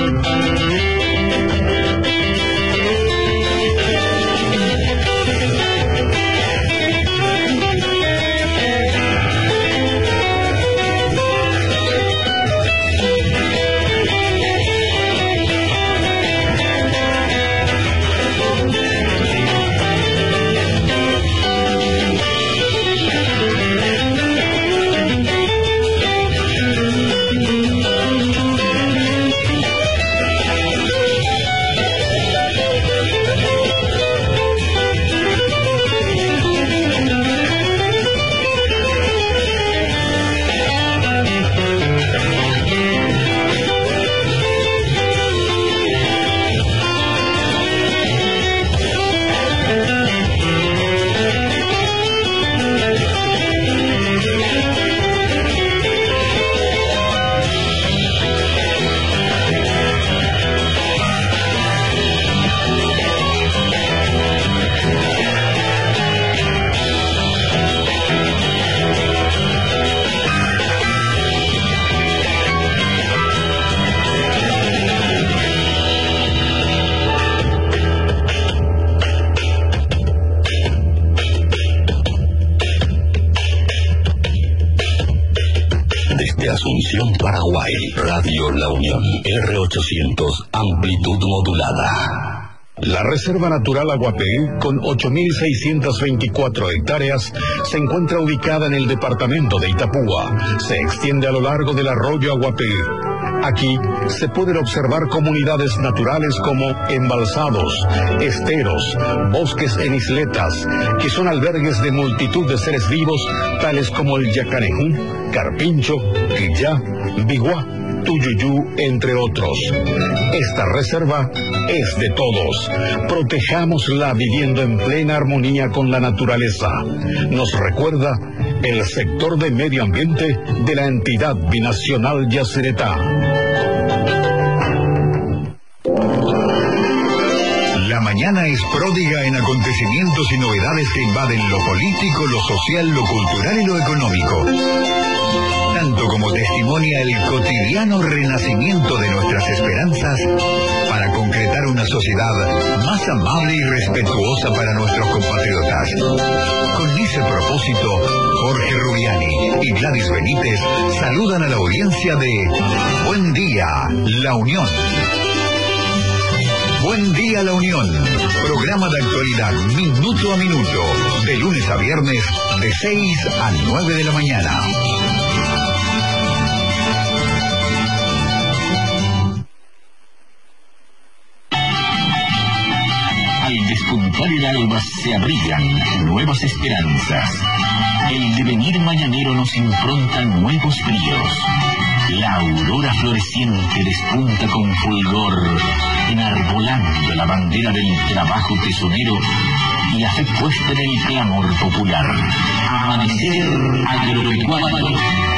Asunción, Paraguay, Radio La Unión, R800, amplitud modulada. La Reserva Natural Aguapé, con 8.624 hectáreas, se encuentra ubicada en el departamento de Itapúa. Se extiende a lo largo del arroyo Aguapé. Aquí se pueden observar comunidades naturales como embalsados, esteros, bosques en isletas, que son albergues de multitud de seres vivos, tales como el yacarejú, carpincho, quillá, biguá, tuyuyú, entre otros. Esta reserva es de todos. Protejámosla viviendo en plena armonía con la naturaleza. Nos recuerda el sector de medio ambiente de la entidad binacional Yacyretá. La mañana es pródiga en acontecimientos y novedades que invaden lo político, lo social, lo cultural y lo económico. Tanto como testimonia el cotidiano renacimiento de nuestras esperanzas para concretar una sociedad más amable y respetuosa para nuestros compatriotas. Con ese propósito, Jorge Rubiani y Gladys Benítez saludan a la audiencia de Buen Día, La Unión. Buen Día, La Unión. Programa de actualidad minuto a minuto, de lunes a viernes, de 6 a 9 de la mañana. Al despuntar el alba se abrigan nuevas esperanzas. El devenir mañanero nos impronta nuevos bríos. La aurora floreciente despunta con fulgor, enarbolando la bandera del trabajo tesonero y la fe puesta en el clamor popular. Amanecer agropecuario.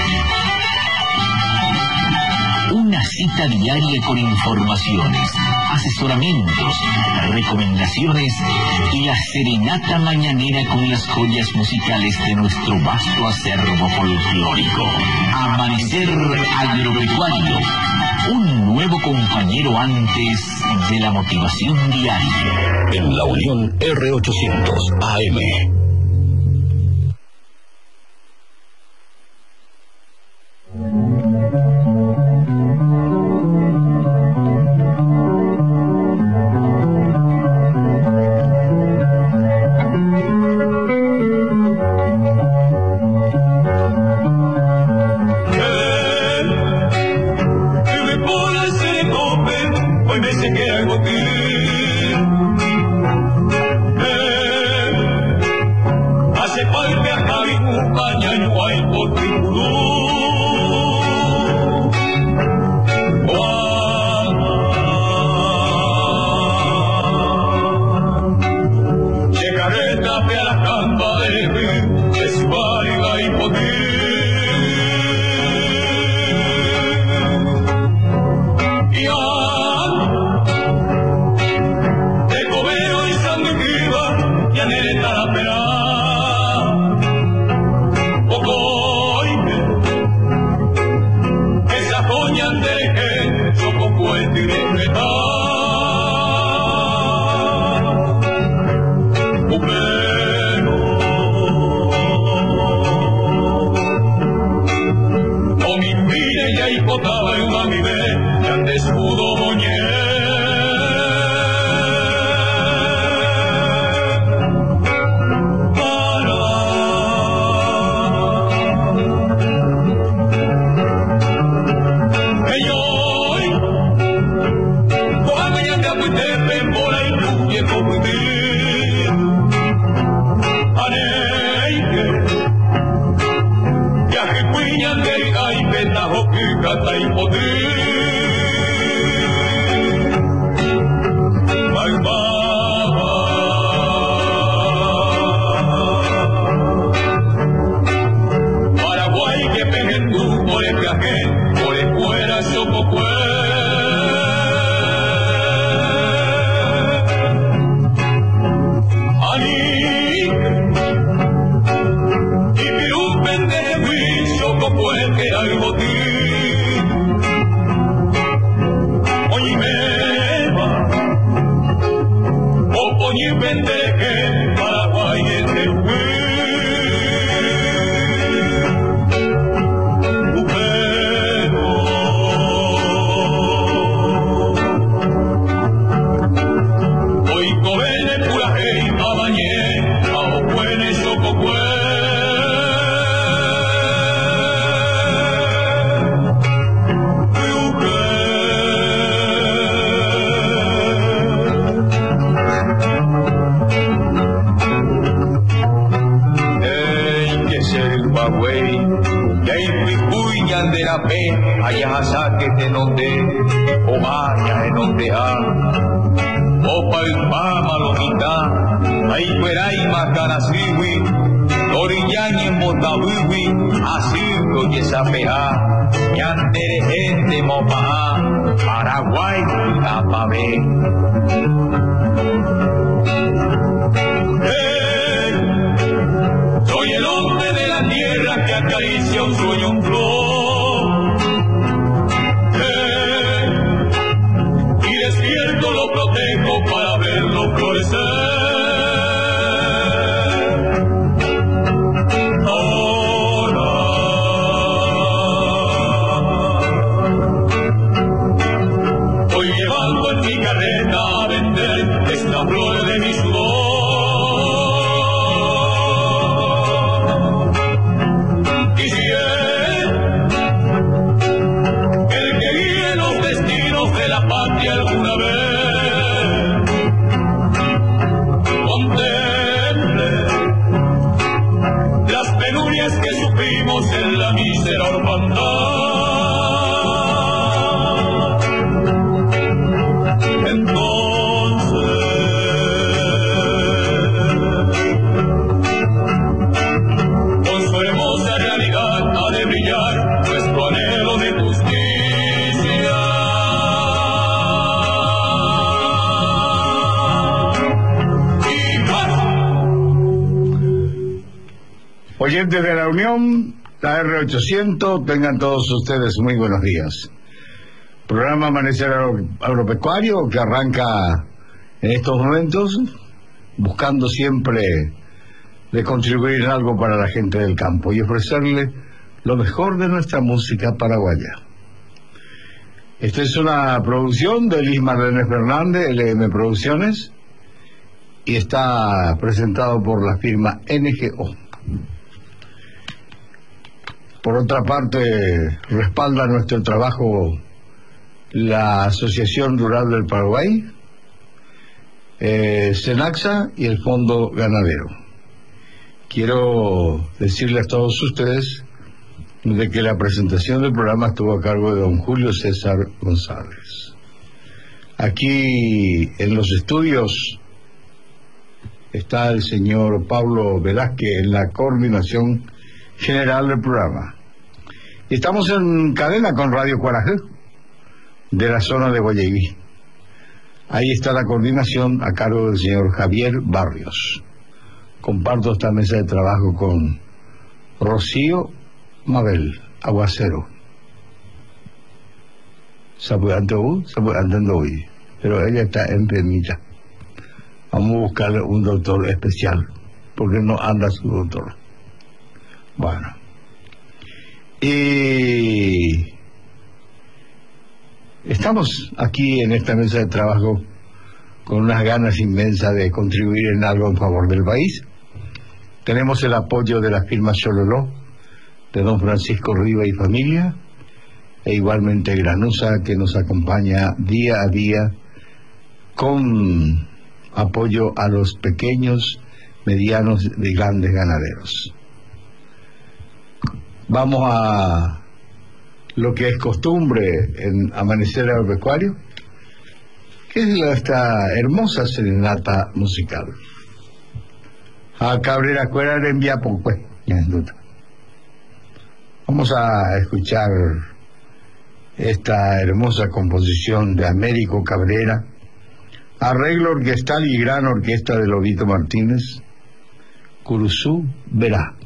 Una cita diaria con informaciones, asesoramientos, recomendaciones y la serenata mañanera con las joyas musicales de nuestro vasto acervo folclórico. Amanecer agropecuario. Un nuevo compañero antes de la motivación diaria. En La Unión R800 AM. Oyentes de la Unión, la R800, tengan todos ustedes muy buenos días. Programa Amanecer Agropecuario que arranca en estos momentos, buscando siempre de contribuir en algo para la gente del campo y ofrecerle lo mejor de nuestra música paraguaya. Esta es una producción de Liz Marlene Fernández, LM Producciones, y está presentado por la firma NGO. Por otra parte, respalda nuestro trabajo la Asociación Rural del Paraguay, Senaxa y el Fondo Ganadero. Quiero decirles a todos ustedes de que la presentación del programa estuvo a cargo de don Julio César González. Aquí en los estudios está el señor Pablo Velázquez en la coordinación general del programa. Y estamos en cadena con Radio Cuarajé de la zona de Guayaquil. Ahí está la coordinación a cargo del señor Javier Barrios. Comparto esta mesa de trabajo con Rocío Mabel Aguacero, andando hoy, pero ella está enfermita. Vamos a buscarle un doctor especial, porque no anda su doctor. Bueno, y estamos aquí en esta mesa de trabajo con unas ganas inmensas de contribuir en algo en favor del país. Tenemos el apoyo de la firma Chololó, de don Francisco Riva y familia, e igualmente Granusa, que nos acompaña día a día con apoyo a los pequeños, medianos y grandes ganaderos. Vamos a lo que es costumbre en Amanecer Agropecuario, que es esta hermosa serenata musical. A Cabrera Cuera le envía por pues, vamos a escuchar esta hermosa composición de Américo Cabrera, arreglo orquestal y gran orquesta de Lobito Martínez, Curuzú Verá.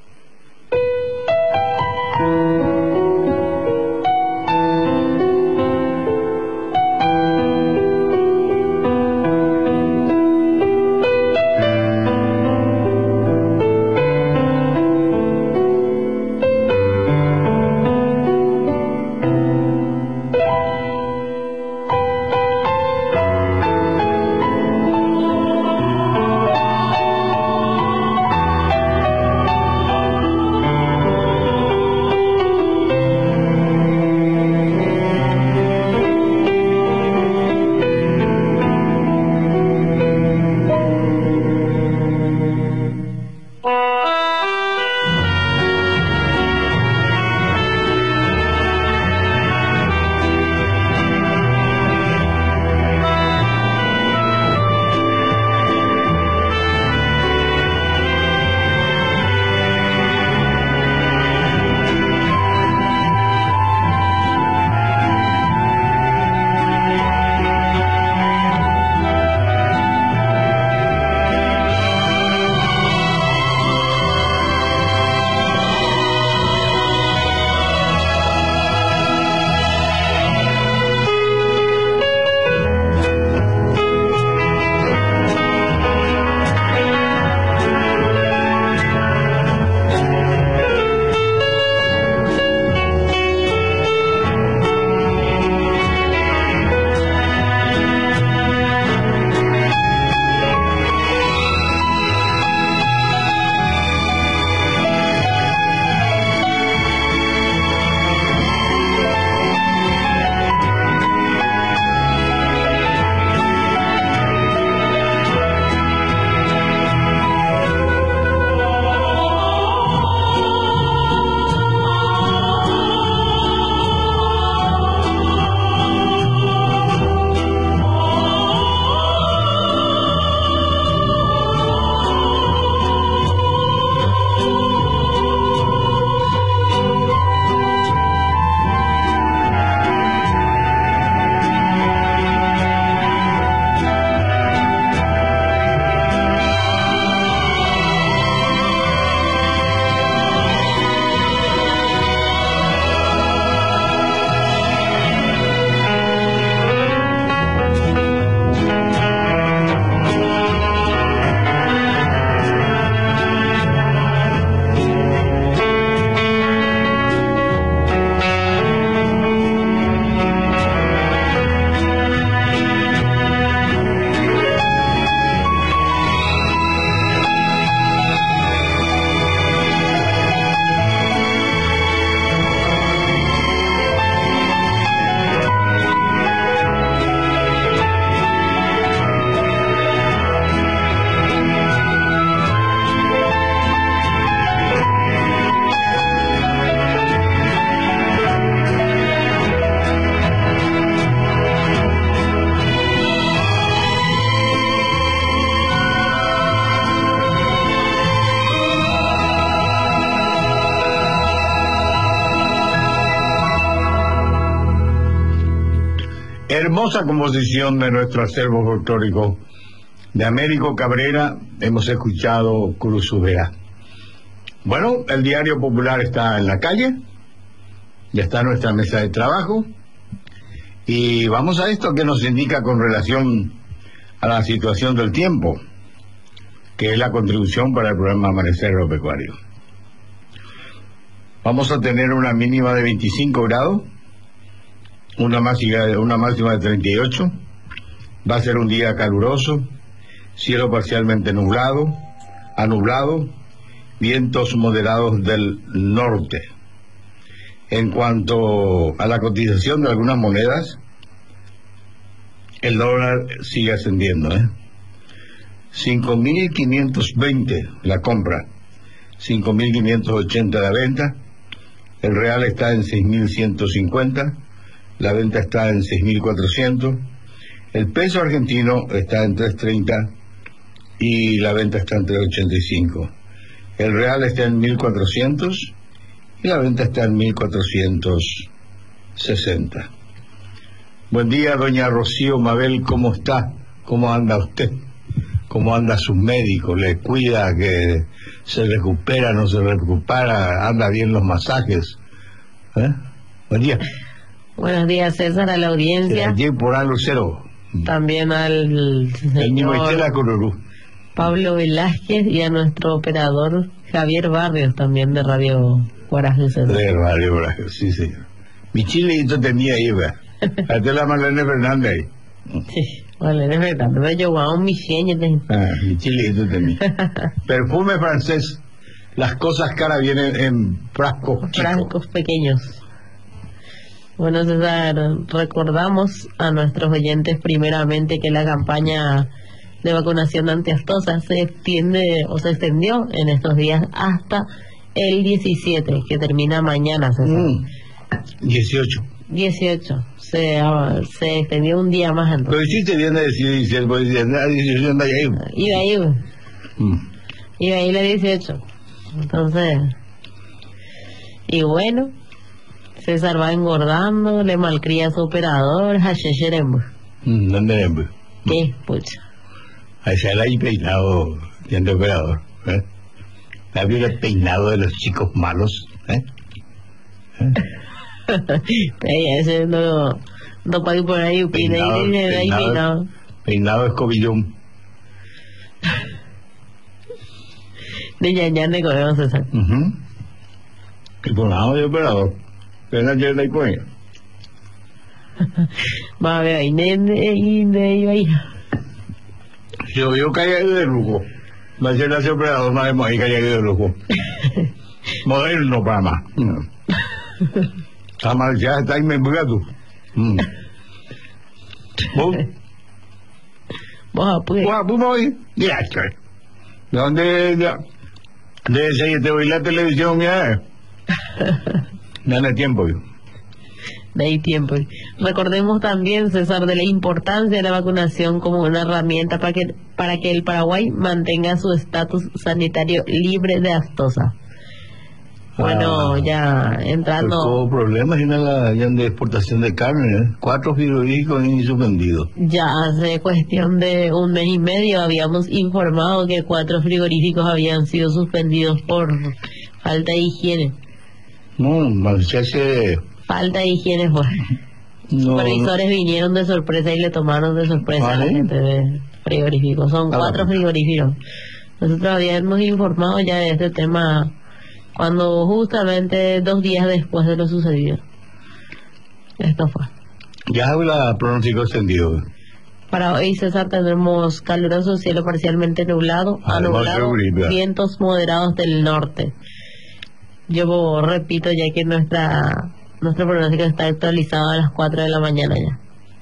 Hermosa composición de nuestro acervo folclórico de Américo Cabrera. Hemos escuchado Curuzú Verá. Bueno, el Diario Popular está en la calle, ya está nuestra mesa de trabajo, Y vamos a esto que nos indica con relación a la situación del tiempo, que es la contribución para el programa Amanecer Agropecuario. Vamos a tener una mínima de 25 grados, una máxima de 38. Va a ser un día caluroso, cielo parcialmente nublado, anublado, vientos moderados del norte. En cuanto a la cotización de algunas monedas, el dólar sigue ascendiendo, 5.520 la compra, 5.580 la venta. El real está en 6.150, la venta está en 6.400. El peso argentino está en 3.30 y la venta está en 3.85. El real está en 1.400 y la venta está en 1.460. Buen día, doña Rocío Mabel, ¿cómo está? ¿Cómo anda usted? ¿Cómo anda sus médicos? ¿Le cuida que se recupera, no se recupera? ¿Anda bien los masajes? Buen día. Buenos días, César, a la audiencia. Allí por A Lucero. También al señor Pablo Velázquez y a nuestro operador Javier Barrios, también de Radio Guaraje, César. De Radio Guaraje, sí, señor. Mi chileito tenía ahí, ¿verdad? Hasta la Marlene Fernández ahí. Sí, Marlene Fernández. Me llevaba mi seña. Mi chileito tenía. Perfume francés. Las cosas caras vienen en frascos chicos. Frascos pequeños. Bueno, César, recordamos a nuestros oyentes primeramente que la campaña de vacunación antiaftosa se extendió en estos días hasta el 17, que termina mañana, César. 18. Se extendió un día más entonces. Pero hiciste bien de decir 17, porque 18 anda ahí. Iba ahí la 18. Entonces, y bueno, César va engordando, le malcría a su operador, Hachecherembo. ¿Dónde? ¿Qué? Pucha. Ahí se ha peinado de operador, ¿La vio el peinado de los chicos malos, Ese no puede ir por ahí, peinado escobillón. De ñañane con eso, César. El ponado de operador. Pero no tiene con ella. Va a ver, ahí. Yo caí de lujo. Va a ser ese operador, no hemos ahí caído de lujo. Moderno para más. Ya está ahí me tú. Vos voy. Ya, ¿dónde ya? De ese te voy la televisión, ya. Dale tiempo, yo. De ahí tiempo. Recordemos también, César, de la importancia de la vacunación como una herramienta para que el Paraguay mantenga su estatus sanitario libre de aftosa. Bueno, ya entrando... Pues hubo problemas en la de exportación de carne, 4 frigoríficos han suspendido. Ya hace cuestión de un mes y medio habíamos informado que 4 frigoríficos habían sido suspendidos por falta de higiene. No, marcharse... Falta de higiene fue. Supervisores vinieron de sorpresa y le tomaron de sorpresa a la gente de frigoríficos. Son 4 frigoríficos. Nosotros habíamos informado ya de este tema cuando justamente 2 días después de lo sucedido. Esto fue. Ya habla pronóstico extendido. Para hoy, César, tendremos caluroso, cielo parcialmente nublado, nublado, vientos moderados del norte. Yo repito, ya que nuestro pronóstico está actualizado a las 4 de la mañana ya.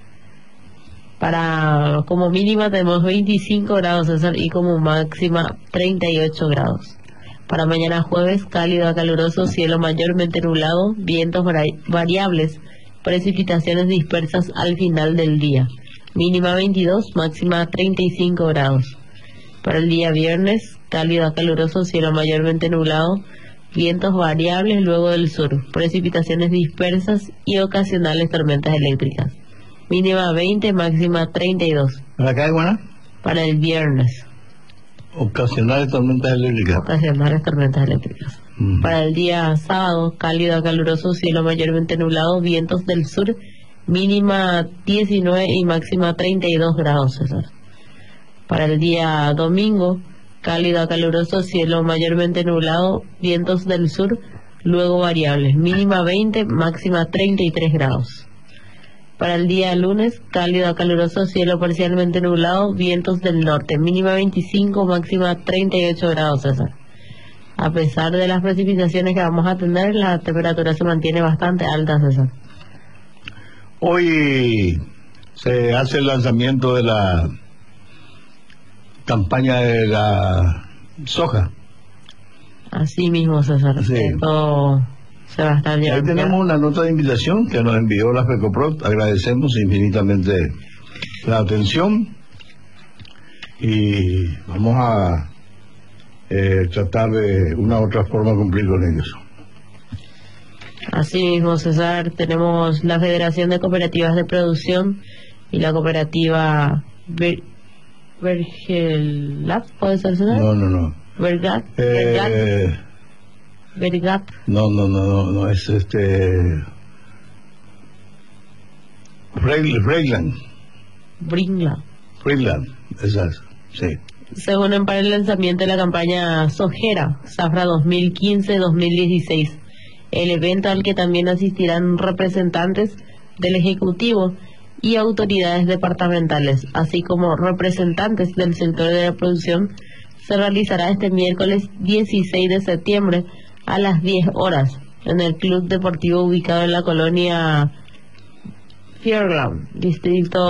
Como mínima tenemos 25 grados, César, y como máxima 38 grados. Para mañana jueves, cálido a caluroso, cielo mayormente nublado, vientos variables, precipitaciones dispersas al final del día. Mínima 22, máxima 35 grados. Para el día viernes, cálido a caluroso, cielo mayormente nublado, vientos variables luego del sur, precipitaciones dispersas y ocasionales tormentas eléctricas. Mínima 20, máxima 32. ¿Para acá, Iguana? Para el viernes. Ocasionales tormentas eléctricas. Para el día sábado, cálido a caluroso, cielo mayormente nublado, vientos del sur mínima 19 y máxima 32 grados, César. Para el día domingo, cálido a caluroso, cielo mayormente nublado, vientos del sur, luego variables, mínima 20, máxima 33 grados. Para el día lunes, cálido a caluroso, cielo parcialmente nublado, vientos del norte, mínima 25, máxima 38 grados, César. A pesar de las precipitaciones que vamos a tener, la temperatura se mantiene bastante alta, César. Hoy se hace el lanzamiento de la campaña de la soja. Así mismo, César. Sí. Esto se va a estar Ahí llevando. tenemos una nota de invitación que nos envió la FECOPROD. Agradecemos infinitamente la atención y vamos a tratar de una u otra forma cumplir con ellos. Así mismo, César, tenemos la Federación de Cooperativas de Producción y la cooperativa Vergelat, ¿puede ser, César? No. Vergat. Vergat. No, es Freeland, esas, sí. Se unen para el lanzamiento de la campaña Sojera, Zafra 2015-2016, el evento al que también asistirán representantes del Ejecutivo y autoridades departamentales, así como representantes del sector de la producción. Se realizará este miércoles 16 de septiembre a las 10 horas en el Club Deportivo ubicado en la colonia Fairland, distrito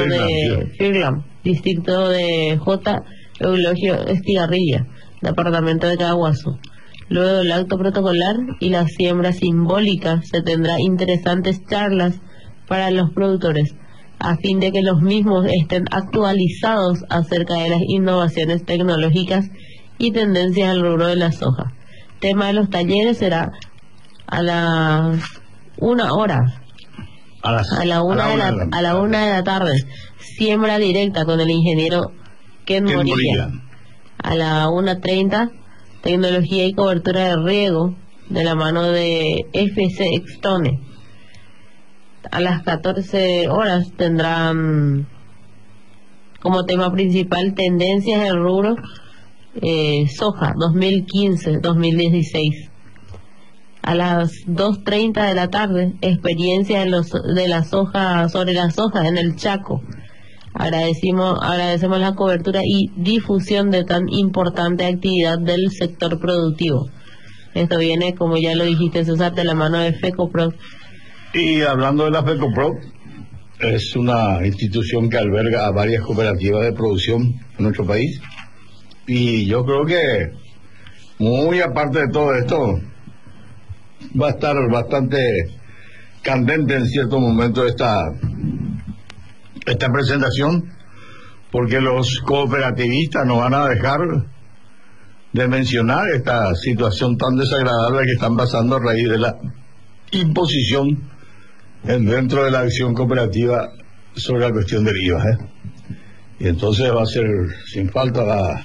de J. Eulogio Estigarribia, departamento de Caguazú. Luego del acto protocolar y la siembra simbólica se tendrá interesantes charlas para los productores, a fin de que los mismos estén actualizados acerca de las innovaciones tecnológicas y tendencias al rubro de la soja. Tema de los talleres será a las 1 hora. A la una de la tarde, siembra directa con el ingeniero Ken Morilla. A la 1:30, tecnología y cobertura de riego de la mano de FC Extone. A las 14 horas tendrán como tema principal tendencias del rubro soja 2015-2016. A las 2:30 de la tarde, experiencia de la soja sobre la soja en el Chaco. Agradecemos la cobertura y difusión de tan importante actividad del sector productivo. Esto viene, como ya lo dijiste, César, de la mano de FECOPROD. Y hablando de la FECOPROD, es una institución que alberga a varias cooperativas de producción en nuestro país. Y yo creo que, muy aparte de todo esto, va a estar bastante candente en cierto momento esta presentación, porque los cooperativistas no van a dejar de mencionar esta situación tan desagradable que están pasando a raíz de la imposición dentro de la acción cooperativa sobre la cuestión del IVA. Y entonces va a ser, sin falta,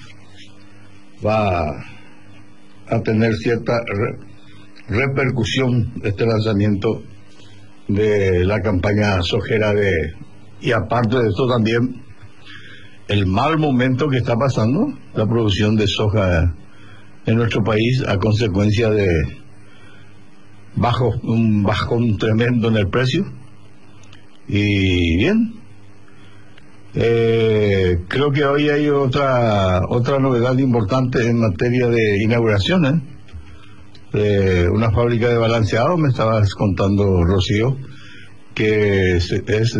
va a tener cierta repercusión este lanzamiento de la campaña sojera y aparte de esto también el mal momento que está pasando la producción de soja en nuestro país a consecuencia de un bajón tremendo en el precio. Y bien, creo que hoy hay otra novedad importante en materia de inauguraciones de una fábrica de balanceado. Me estabas contando, Rocío, que es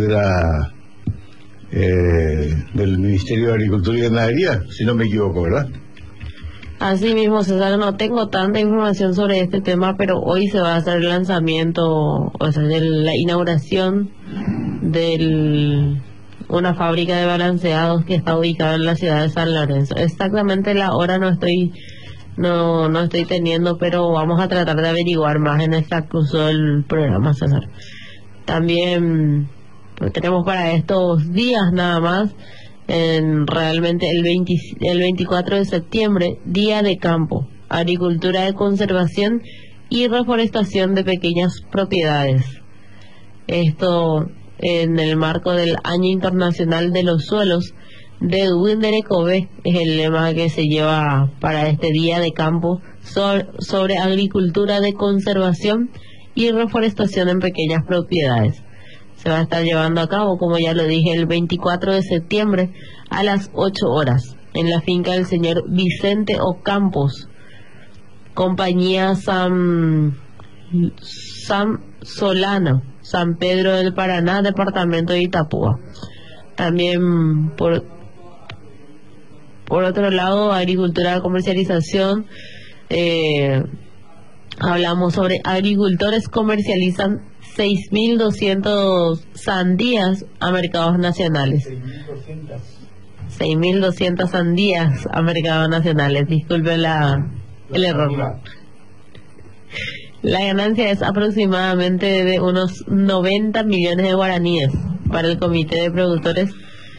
del Ministerio de Agricultura y Ganadería, si no me equivoco, ¿verdad? Así mismo, César, no tengo tanta información sobre este tema, pero hoy se va a hacer el lanzamiento, o sea, de la inauguración de una fábrica de balanceados que está ubicada en la ciudad de San Lorenzo. Exactamente la hora no estoy teniendo, pero vamos a tratar de averiguar más en el transcurso del programa, César. También tenemos para estos días nada más, realmente el 24 de septiembre, Día de Campo, Agricultura de Conservación y Reforestación de Pequeñas Propiedades. Esto en el marco del Año Internacional de los Suelos de Winderecove, es el lema que se lleva para este día de campo sobre agricultura de conservación y reforestación en pequeñas propiedades. Se va a estar llevando a cabo, como ya lo dije, el 24 de septiembre a las 8 horas en la finca del señor Vicente Ocampos, compañía San Solano, San Pedro del Paraná, departamento de Itapúa. También por otro lado, agricultura de comercialización, hablamos sobre agricultores comercializan 6.200 sandías a mercados nacionales. 6.200 sandías a mercados nacionales. Disculpen el error. La ganancia es aproximadamente de unos 90 millones de guaraníes para el Comité de Productores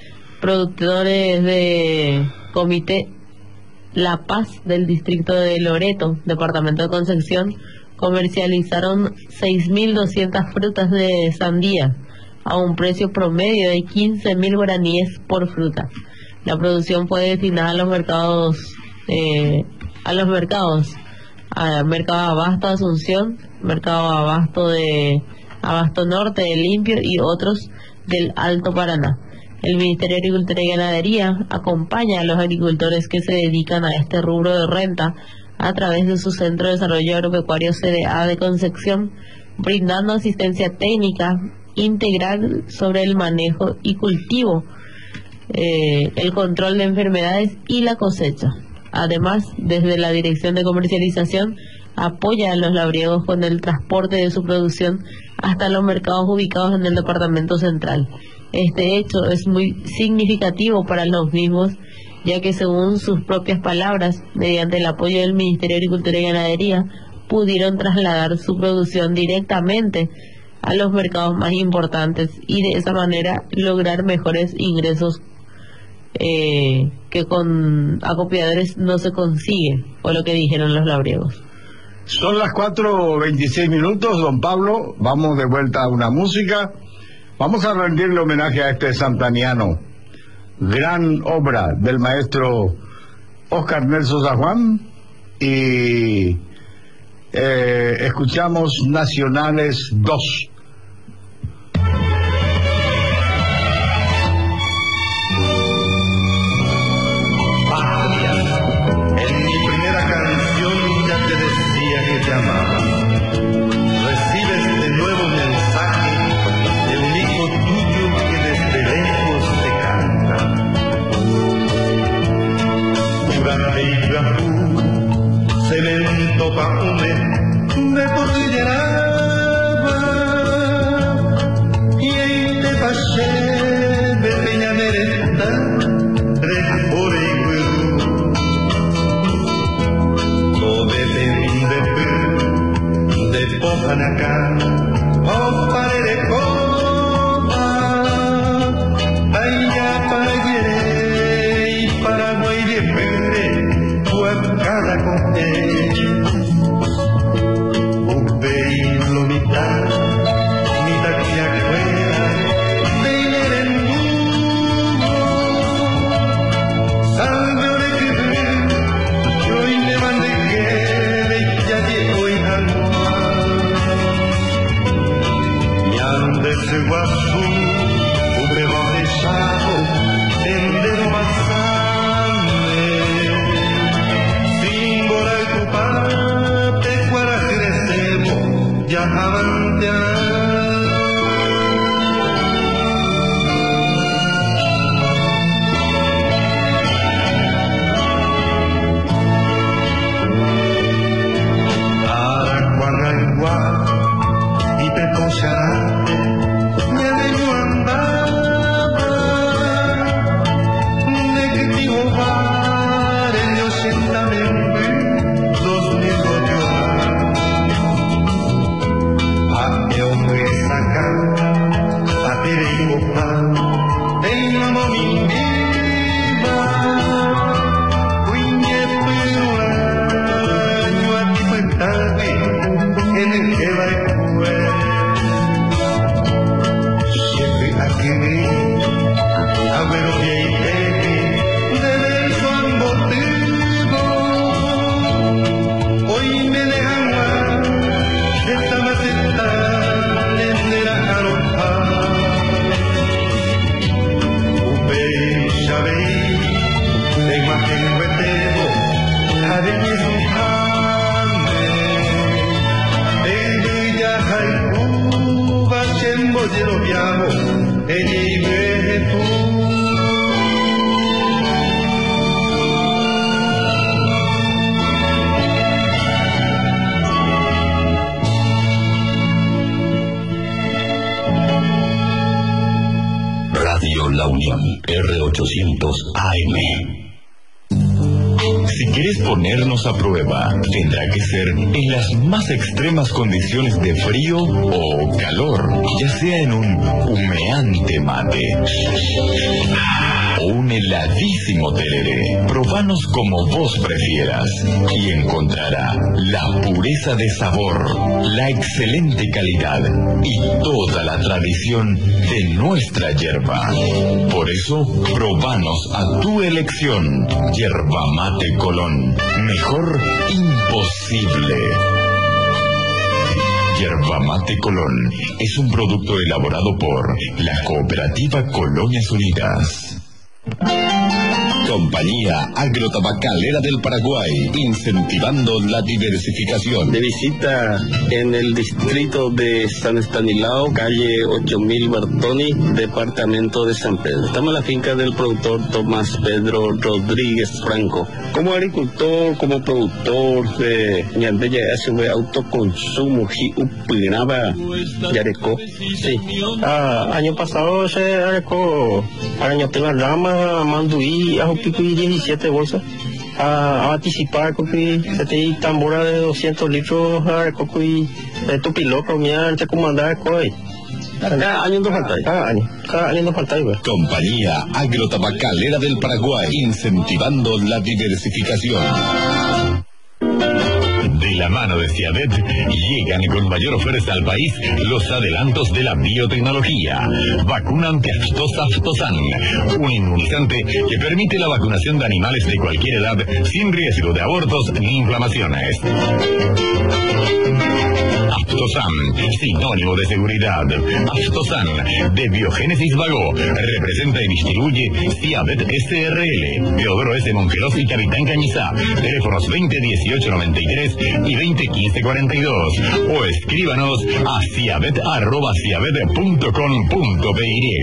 de Comité La Paz del distrito de Loreto, departamento de Concepción. Comercializaron 6.200 frutas de sandía a un precio promedio de 15.000 guaraníes por fruta. La producción fue destinada a los mercados, al mercado Abasto de Asunción, mercado Abasto Norte de Limpio y otros del Alto Paraná. El Ministerio de Agricultura y Ganadería acompaña a los agricultores que se dedican a este rubro de renta a través de su Centro de Desarrollo Agropecuario CDA de Concepción, brindando asistencia técnica integral sobre el manejo y cultivo, el control de enfermedades y la cosecha. Además, desde la Dirección de Comercialización apoya a los labriegos con el transporte de su producción hasta los mercados ubicados en el departamento central. Este hecho es muy significativo para los mismos, ya que según sus propias palabras, mediante el apoyo del Ministerio de Agricultura y Ganadería, pudieron trasladar su producción directamente a los mercados más importantes y de esa manera lograr mejores ingresos que con acopiadores no se consigue, o lo que dijeron los labriegos. Son las 4:26, don Pablo. Vamos de vuelta a una música. Vamos a rendirle homenaje a este santaniano, gran obra del maestro Oscar Nelson San Juan, y escuchamos Nacionales 2. Me cordilleraba y ahí te pasé de Peñameresta, Repore y Cuerú, o de Pojanacá, o Pare de Copa, allá para Gueré y Paraguay de Pere, Huacada con él. cielo viajo, ella y ve tú. Radio La Unión, R800 AM. Si quieres ponernos a prueba, tendrá que ser en las más extremas condiciones de frío o calor, ya sea en un humeante mate o un heladísimo tereré. Probanos como vos prefieras y encontrará la pureza de sabor, la excelente calidad y toda la tradición de nuestra yerba. Por eso, probanos a tu elección. Yerba Mate Colón. Mejor imposible. Yerba Mate Colón es un producto elaborado por la Cooperativa Colonias Unidas. Compañía Agrotabacalera del Paraguay, incentivando la diversificación. De visita en el distrito de San Estanislao, calle 8000 Bertoni, departamento de San Pedro. Estamos en la finca del productor Tomás Pedro Rodríguez Franco. Como agricultor, como productor de Ñandeya SV autoconsumo, Upinaba, Yareco. Sí. Año pasado se arecó Arañatela Rama, Manduí, Ajopicuí 17 bolsas. A anticipar que se te tambora de 200 litros a cocuy de tu piloto, mira, antes como andar coi. Cada año no falta. Cada año no falta. Compañía Agrotabacalera del Paraguay, incentivando la diversificación. De la mano de Ciavet llegan con mayor fuerza al país los adelantos de la biotecnología. Vacuna antiaftosa Aftosan, un inmunizante que permite la vacunación de animales de cualquier edad sin riesgo de abortos ni inflamaciones. Aftosan, sinónimo de seguridad. Aftosan, de Biogénesis Vago, representa y distribuye Ciavet SRL, Teodoro S. Mongeros y Capitán Cañizá. Teléfonos 201893 y 201542. O escríbanos a ciavet@ciavet.com.py.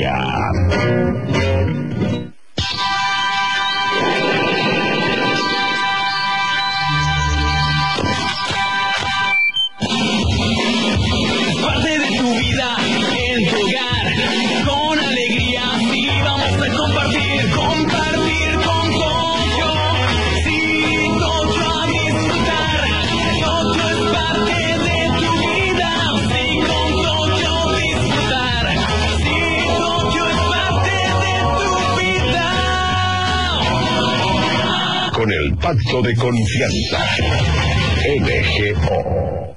Con el pacto de confianza. MGO.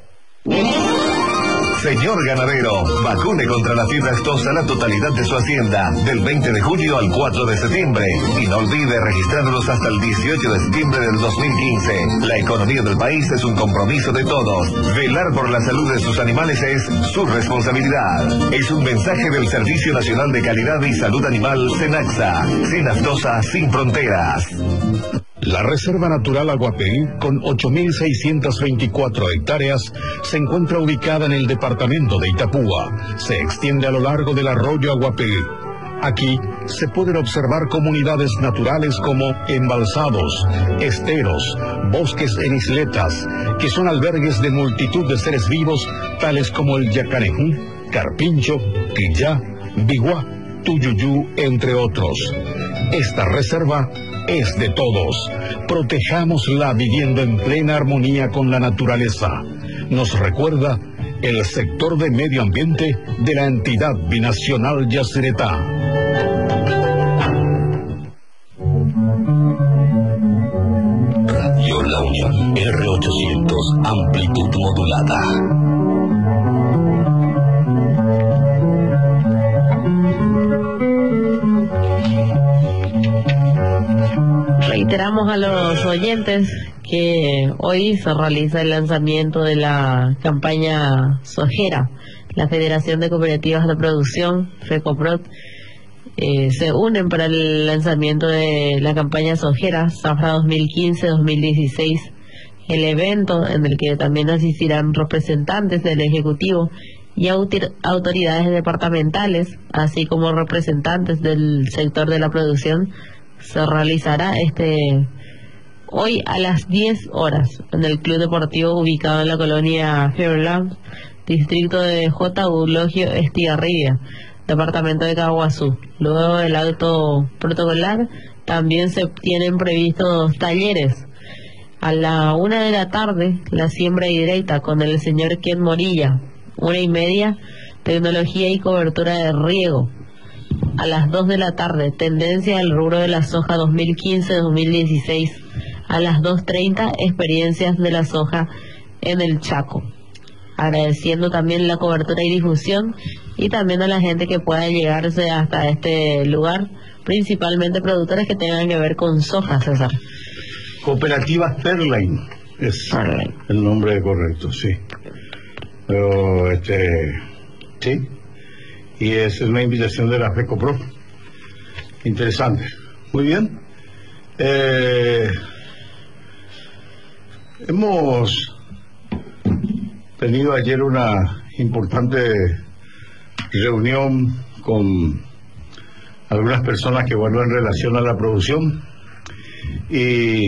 Señor ganadero, vacune contra la fiebre aftosa la totalidad de su hacienda, del 20 de julio al 4 de septiembre. Y no olvide registrarlos hasta el 18 de septiembre del 2015. La economía del país es un compromiso de todos. Velar por la salud de sus animales es su responsabilidad. Es un mensaje del Servicio Nacional de Calidad y Salud Animal, SENAXA. Sin aftosa, sin fronteras. La Reserva Natural Aguapé, con 8.624 hectáreas, se encuentra ubicada en el departamento de Itapúa. Se extiende a lo largo del arroyo Aguapé. Aquí se pueden observar comunidades naturales como embalsados, esteros, bosques en isletas, que son albergues de multitud de seres vivos, tales como el yacarejú, carpincho, quillá, biguá, tuyuyú, entre otros. Esta reserva es de todos. Protejámosla viviendo en plena armonía con la naturaleza. Nos recuerda el sector de medio ambiente de la entidad binacional Yacyretá. Radio La Unión, R800, amplitud modulada. Reiteramos a los oyentes que hoy se realiza el lanzamiento de la campaña sojera. La Federación de Cooperativas de Producción, FECOPROD, se unen para el lanzamiento de la campaña sojera Zafra 2015-2016, el evento en el que también asistirán representantes del Ejecutivo y autoridades departamentales, así como representantes del sector de la producción, se realizará hoy a las 10 horas en el Club Deportivo ubicado en la colonia Fairlands, distrito de J. Eulogio Estigarribia, departamento de Caguazú. Luego del acto protocolar también se tienen previstos talleres. A la 1 de la tarde, la siembra directa con el señor Ken Morilla. 1:30, tecnología y cobertura de riego. A las 2 de la tarde, tendencia del rubro de la soja 2015-2016. A las 2:30, experiencias de la soja en el Chaco. Agradeciendo también la cobertura y difusión, y también a la gente que pueda llegarse hasta este lugar, principalmente productores que tengan que ver con soja, César. Cooperativa Fairline es Fairline. el nombre correcto, sí. Pero, sí. Y es una invitación de la FECOPRO. Interesante. Muy bien. Hemos tenido ayer una importante reunión con algunas personas que guardan relación a la producción, y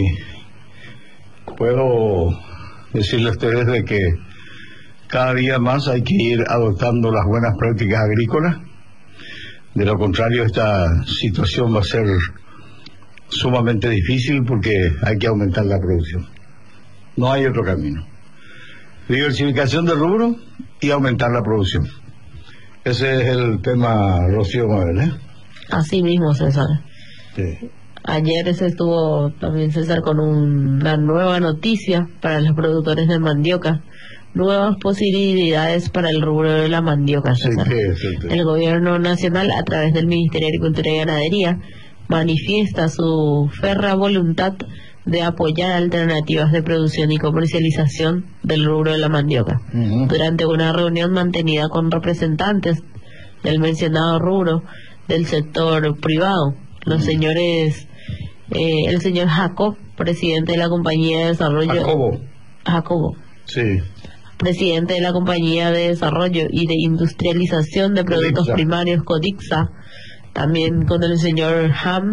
puedo decirles a ustedes de que cada día más hay que ir adoptando las buenas prácticas agrícolas. De lo contrario, esta situación va a ser sumamente difícil, porque hay que aumentar la producción. No hay otro camino. Diversificación del rubro y aumentar la producción. Ese es el tema, Rocío Mabel, ¿eh? Así mismo, César. Sí. Ayer se estuvo también, César, con una nueva noticia para los productores de mandioca. Nuevas posibilidades para el rubro de la mandioca, César. Sí. El gobierno nacional, a través del Ministerio de Agricultura y Ganadería, manifiesta su férrea voluntad de apoyar alternativas de producción y comercialización del rubro de la mandioca. Durante una reunión mantenida con representantes del mencionado rubro del sector privado, los señores, el señor Jacob, presidente de la compañía de desarrollo... Jacobo. Sí. Presidente de la compañía de desarrollo y de industrialización de productos primarios, Codixa, también con el señor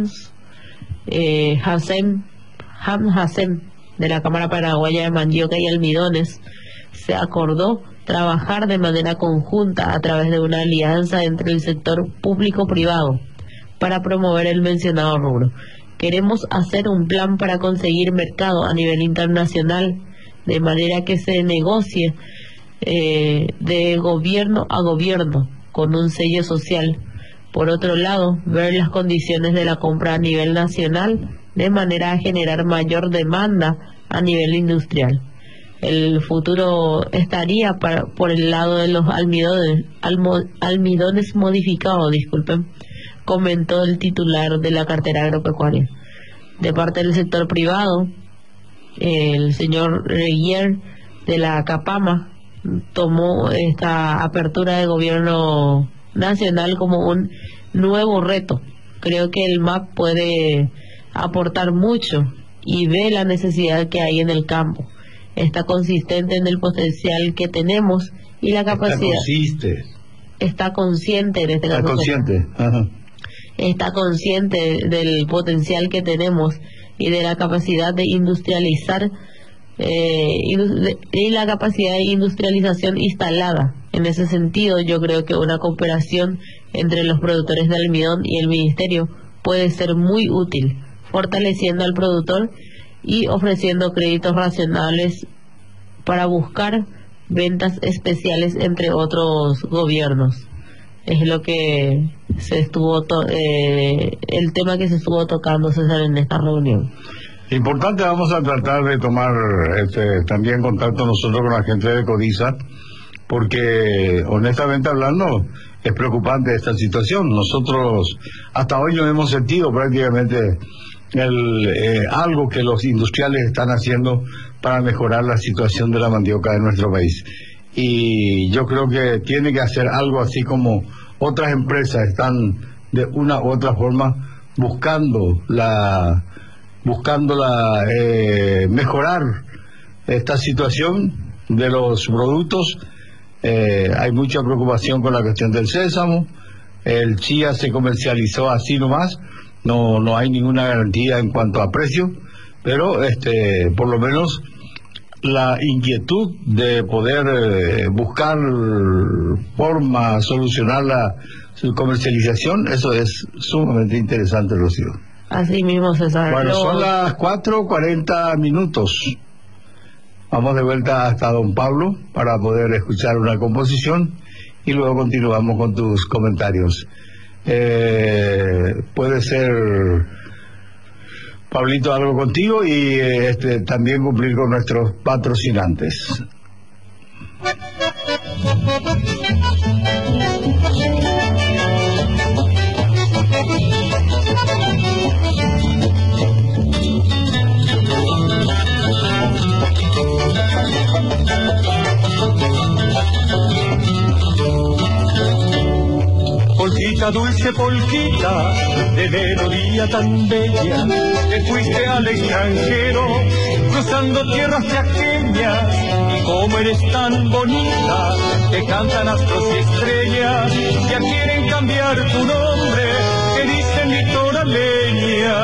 Hassem de la Cámara Paraguaya de Mandioca y Almidones, se acordó trabajar de manera conjunta a través de una alianza entre el sector público-privado para promover el mencionado rubro. Queremos hacer un plan para conseguir mercado a nivel internacional, de manera que se negocie de gobierno a gobierno con un sello social. Por otro lado, ver las condiciones de la compra a nivel nacional, de manera a generar mayor demanda a nivel industrial. El futuro estaría por el lado de los almidones modificados, comentó el titular de la cartera agropecuaria. De parte del sector privado, el señor Reguier de la Capama tomó esta apertura de gobierno nacional como un nuevo reto. Creo que el MAP puede aportar mucho y ve la necesidad que hay en el campo. Está consistente en el potencial que tenemos y la capacidad. Está consciente en este caso. Está consciente. Ajá. Está consciente del potencial que tenemos y de la capacidad de industrializar y la capacidad de industrialización instalada. En ese sentido, yo creo que una cooperación entre los productores de almidón y el ministerio puede ser muy útil, fortaleciendo al productor y ofreciendo créditos racionales para buscar ventas especiales entre otros gobiernos. Es lo que se estuvo el tema que se estuvo tocando, César, en esta reunión. Importante, vamos a tratar de tomar también contacto nosotros con la gente de Codiza, porque honestamente hablando es preocupante esta situación. Nosotros hasta hoy no hemos sentido prácticamente algo que los industriales están haciendo para mejorar la situación de la mandioca de nuestro país. Y yo creo que tiene que hacer algo así como otras empresas están de una u otra forma buscando mejorar esta situación de los productos Hay mucha preocupación con la cuestión del sésamo. El chía se comercializó así nomás, no hay ninguna garantía en cuanto a precio, pero por lo menos la inquietud de poder buscar forma, solucionar su comercialización, eso es sumamente interesante, Rocío. Así mismo, César. Bueno, son las 4:40. Vamos de vuelta hasta Don Pablo para poder escuchar una composición y luego continuamos con tus comentarios. Puede ser, Pablito, algo contigo y también cumplir con nuestros patrocinantes. Polquita, dulce polquita, de melodía tan bella, te fuiste al extranjero, cruzando tierras chaqueñas, y como eres tan bonita, te cantan astros y estrellas, ya quieren cambiar tu nombre, te dicen litoraleña.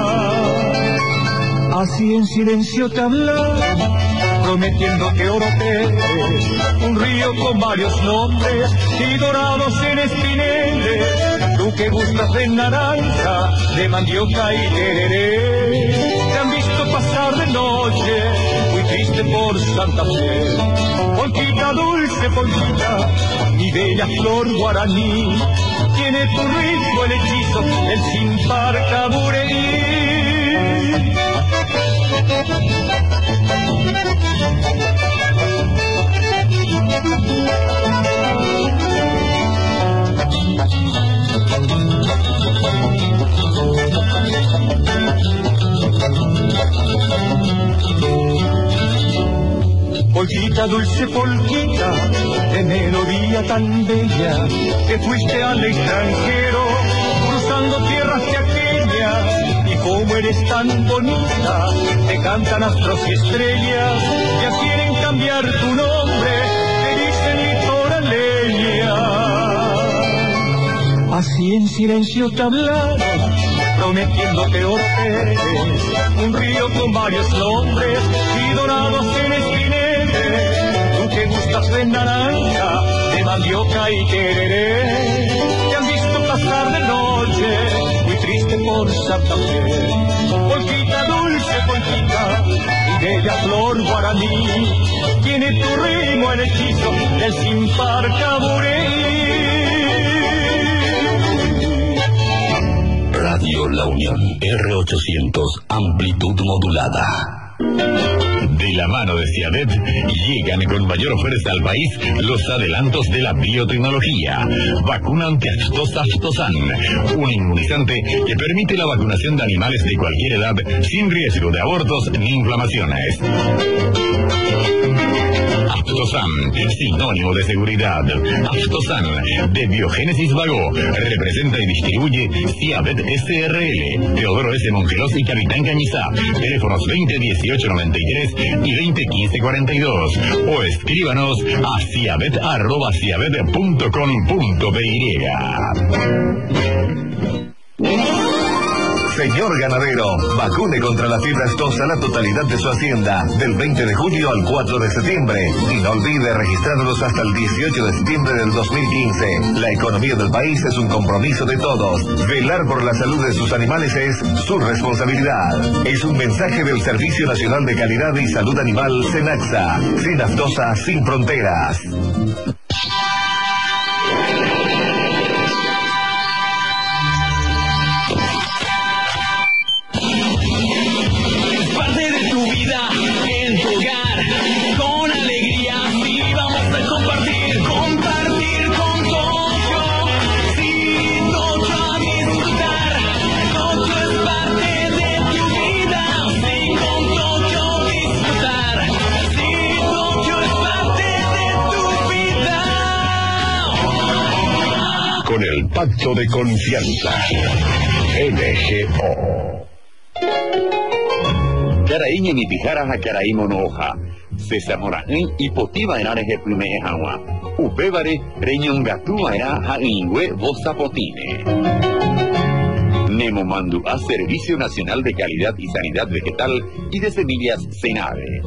Así en silencio te hablan, prometiendo que oro eres, un río con varios nombres y dorados en espineles, tú que gustas de naranja, de mandioca y tereré, te han visto pasar de noche, muy triste por Santa Fe. Polquita, dulce polquita, mi bella flor guaraní, tiene tu ritmo el hechizo, el sin par cabureí. Polquita, dulce polquita, de melodía tan bella, te fuiste al extranjero, cruzando tierras chaqueñas, y como eres tan bonita, te cantan astros y estrellas, ya quieren cambiar tu nombre, te dicen litoraleña. Así en silencio te hablaron, prometiéndote orferes, un río con varios nombres y dorados en espineles, tú que gustas de naranja, de mandioca y tereré, te han visto pasar de noche, muy triste por Santa Fe. Polquita, dulce polquita, mi bella flor guaraní, tiene tu ritmo el hechizo del sin par cabureí. Radio La Unión, R800, amplitud modulada. De la mano de Ciavet, llegan con mayor fuerza al país los adelantos de la biotecnología. Vacuna antiaftosa Aftosan, un inmunizante que permite la vacunación de animales de cualquier edad sin riesgo de abortos ni inflamaciones. Aftosan, sinónimo de seguridad. Aftosan, de Biogénesis Vago, representa y distribuye Ciavet SRL, Teodoro S. Mongelos y Capitán Cañizá. Teléfonos 201893 y 201542. O escríbanos a ciavet@ciavet.com.py. Señor ganadero, vacune contra la fiebre aftosa la totalidad de su hacienda, del 20 de julio al 4 de septiembre. Y no olvide registrarlos hasta el 18 de septiembre del 2015. La economía del país es un compromiso de todos. Velar por la salud de sus animales es su responsabilidad. Es un mensaje del Servicio Nacional de Calidad y Salud Animal, SENAXA. Sin aftosa, sin fronteras. El pacto de confianza. NGO. Caraíña ni pijaras a Caraímo no hoja. César Moraín y Potiva en Areje Prime Agua. Upébare, Reñongatúa era Jaingüe Bozapotine. Nemo Mandu a Servicio Nacional de Calidad y Sanidad Vegetal y de Semillas Senade.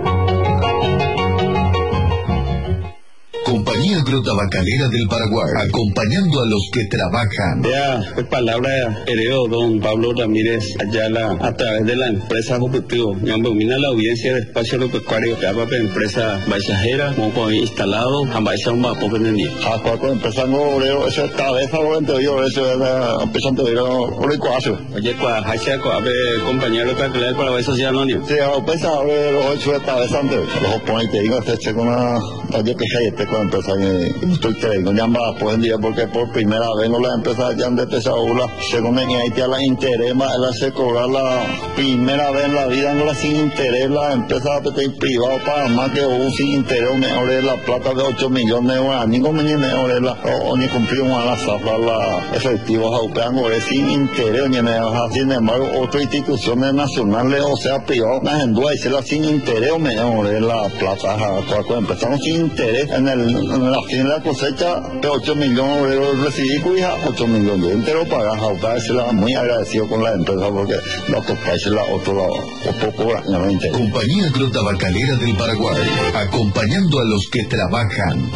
Compañía Agrotabacalera del Paraguay, acompañando a los que trabajan. Ya, palabra heredó don Pablo Ramírez Ayala a través de la empresa Objetivo. Me domina la audiencia de espacio agropecuario que habla de empresa baixajera, como instalado, a baixa un vapo que tenía. A cualquier empresa no obrero, ese cabeza o anterior, ese empresa anterior, oricuacio. Oye, cuajacha, compañero agropecuario del Paraguay Social Anónimo. Sí, a empresa obrero, hecho de cabeza anterior. Los oponentes, digo, este con una, oye, que se este con empresa que estoy creyendo, ya va pues en día porque por primera vez no las empresas ya han empezado según en Haití a la interés, él hace cobrar la primera vez en la vida, no la sin interés, la empresa privada para más que un sin interés, mejor es la plata de 8 millones de euros, ni como ni mejor es la, o ni cumplir una la zafra, la efectivos aupeangos es sin interés, ni mejor, sin embargo, otras instituciones nacionales, o sea, privadas, las en duda, y la sin interés, o mejor es la plata, empezamos sin interés en la fin de la cosecha de 8 millones de euros recibí cuija, 8 millones de entero pagas a se la muy agradecido con la empresa porque los países la otro lado, o poco realmente. Compañía Agrotabacalera del Paraguay, acompañando a los que trabajan.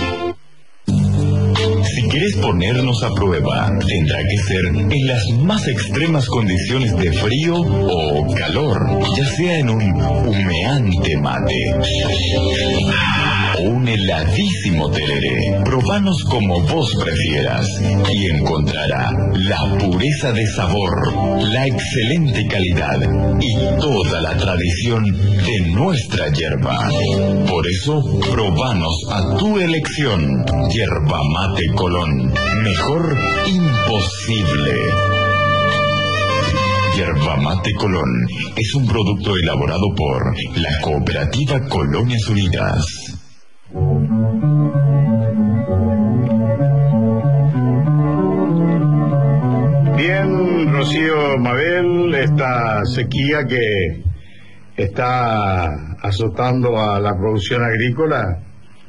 Si quieres ponernos a prueba, tendrá que ser en las más extremas condiciones de frío o calor, ya sea en un humeante mate o un heladísimo tereré. Probanos como vos prefieras y encontrará la pureza de sabor, la excelente calidad y toda la tradición de nuestra yerba. Por eso, probanos a tu elección, Yerba Mate Colón. Mejor imposible. Yerba Mate Colón es un producto elaborado por la Cooperativa Colonias Unidas. Bien, Rocío Mabel, esta sequía que está azotando a la producción agrícola,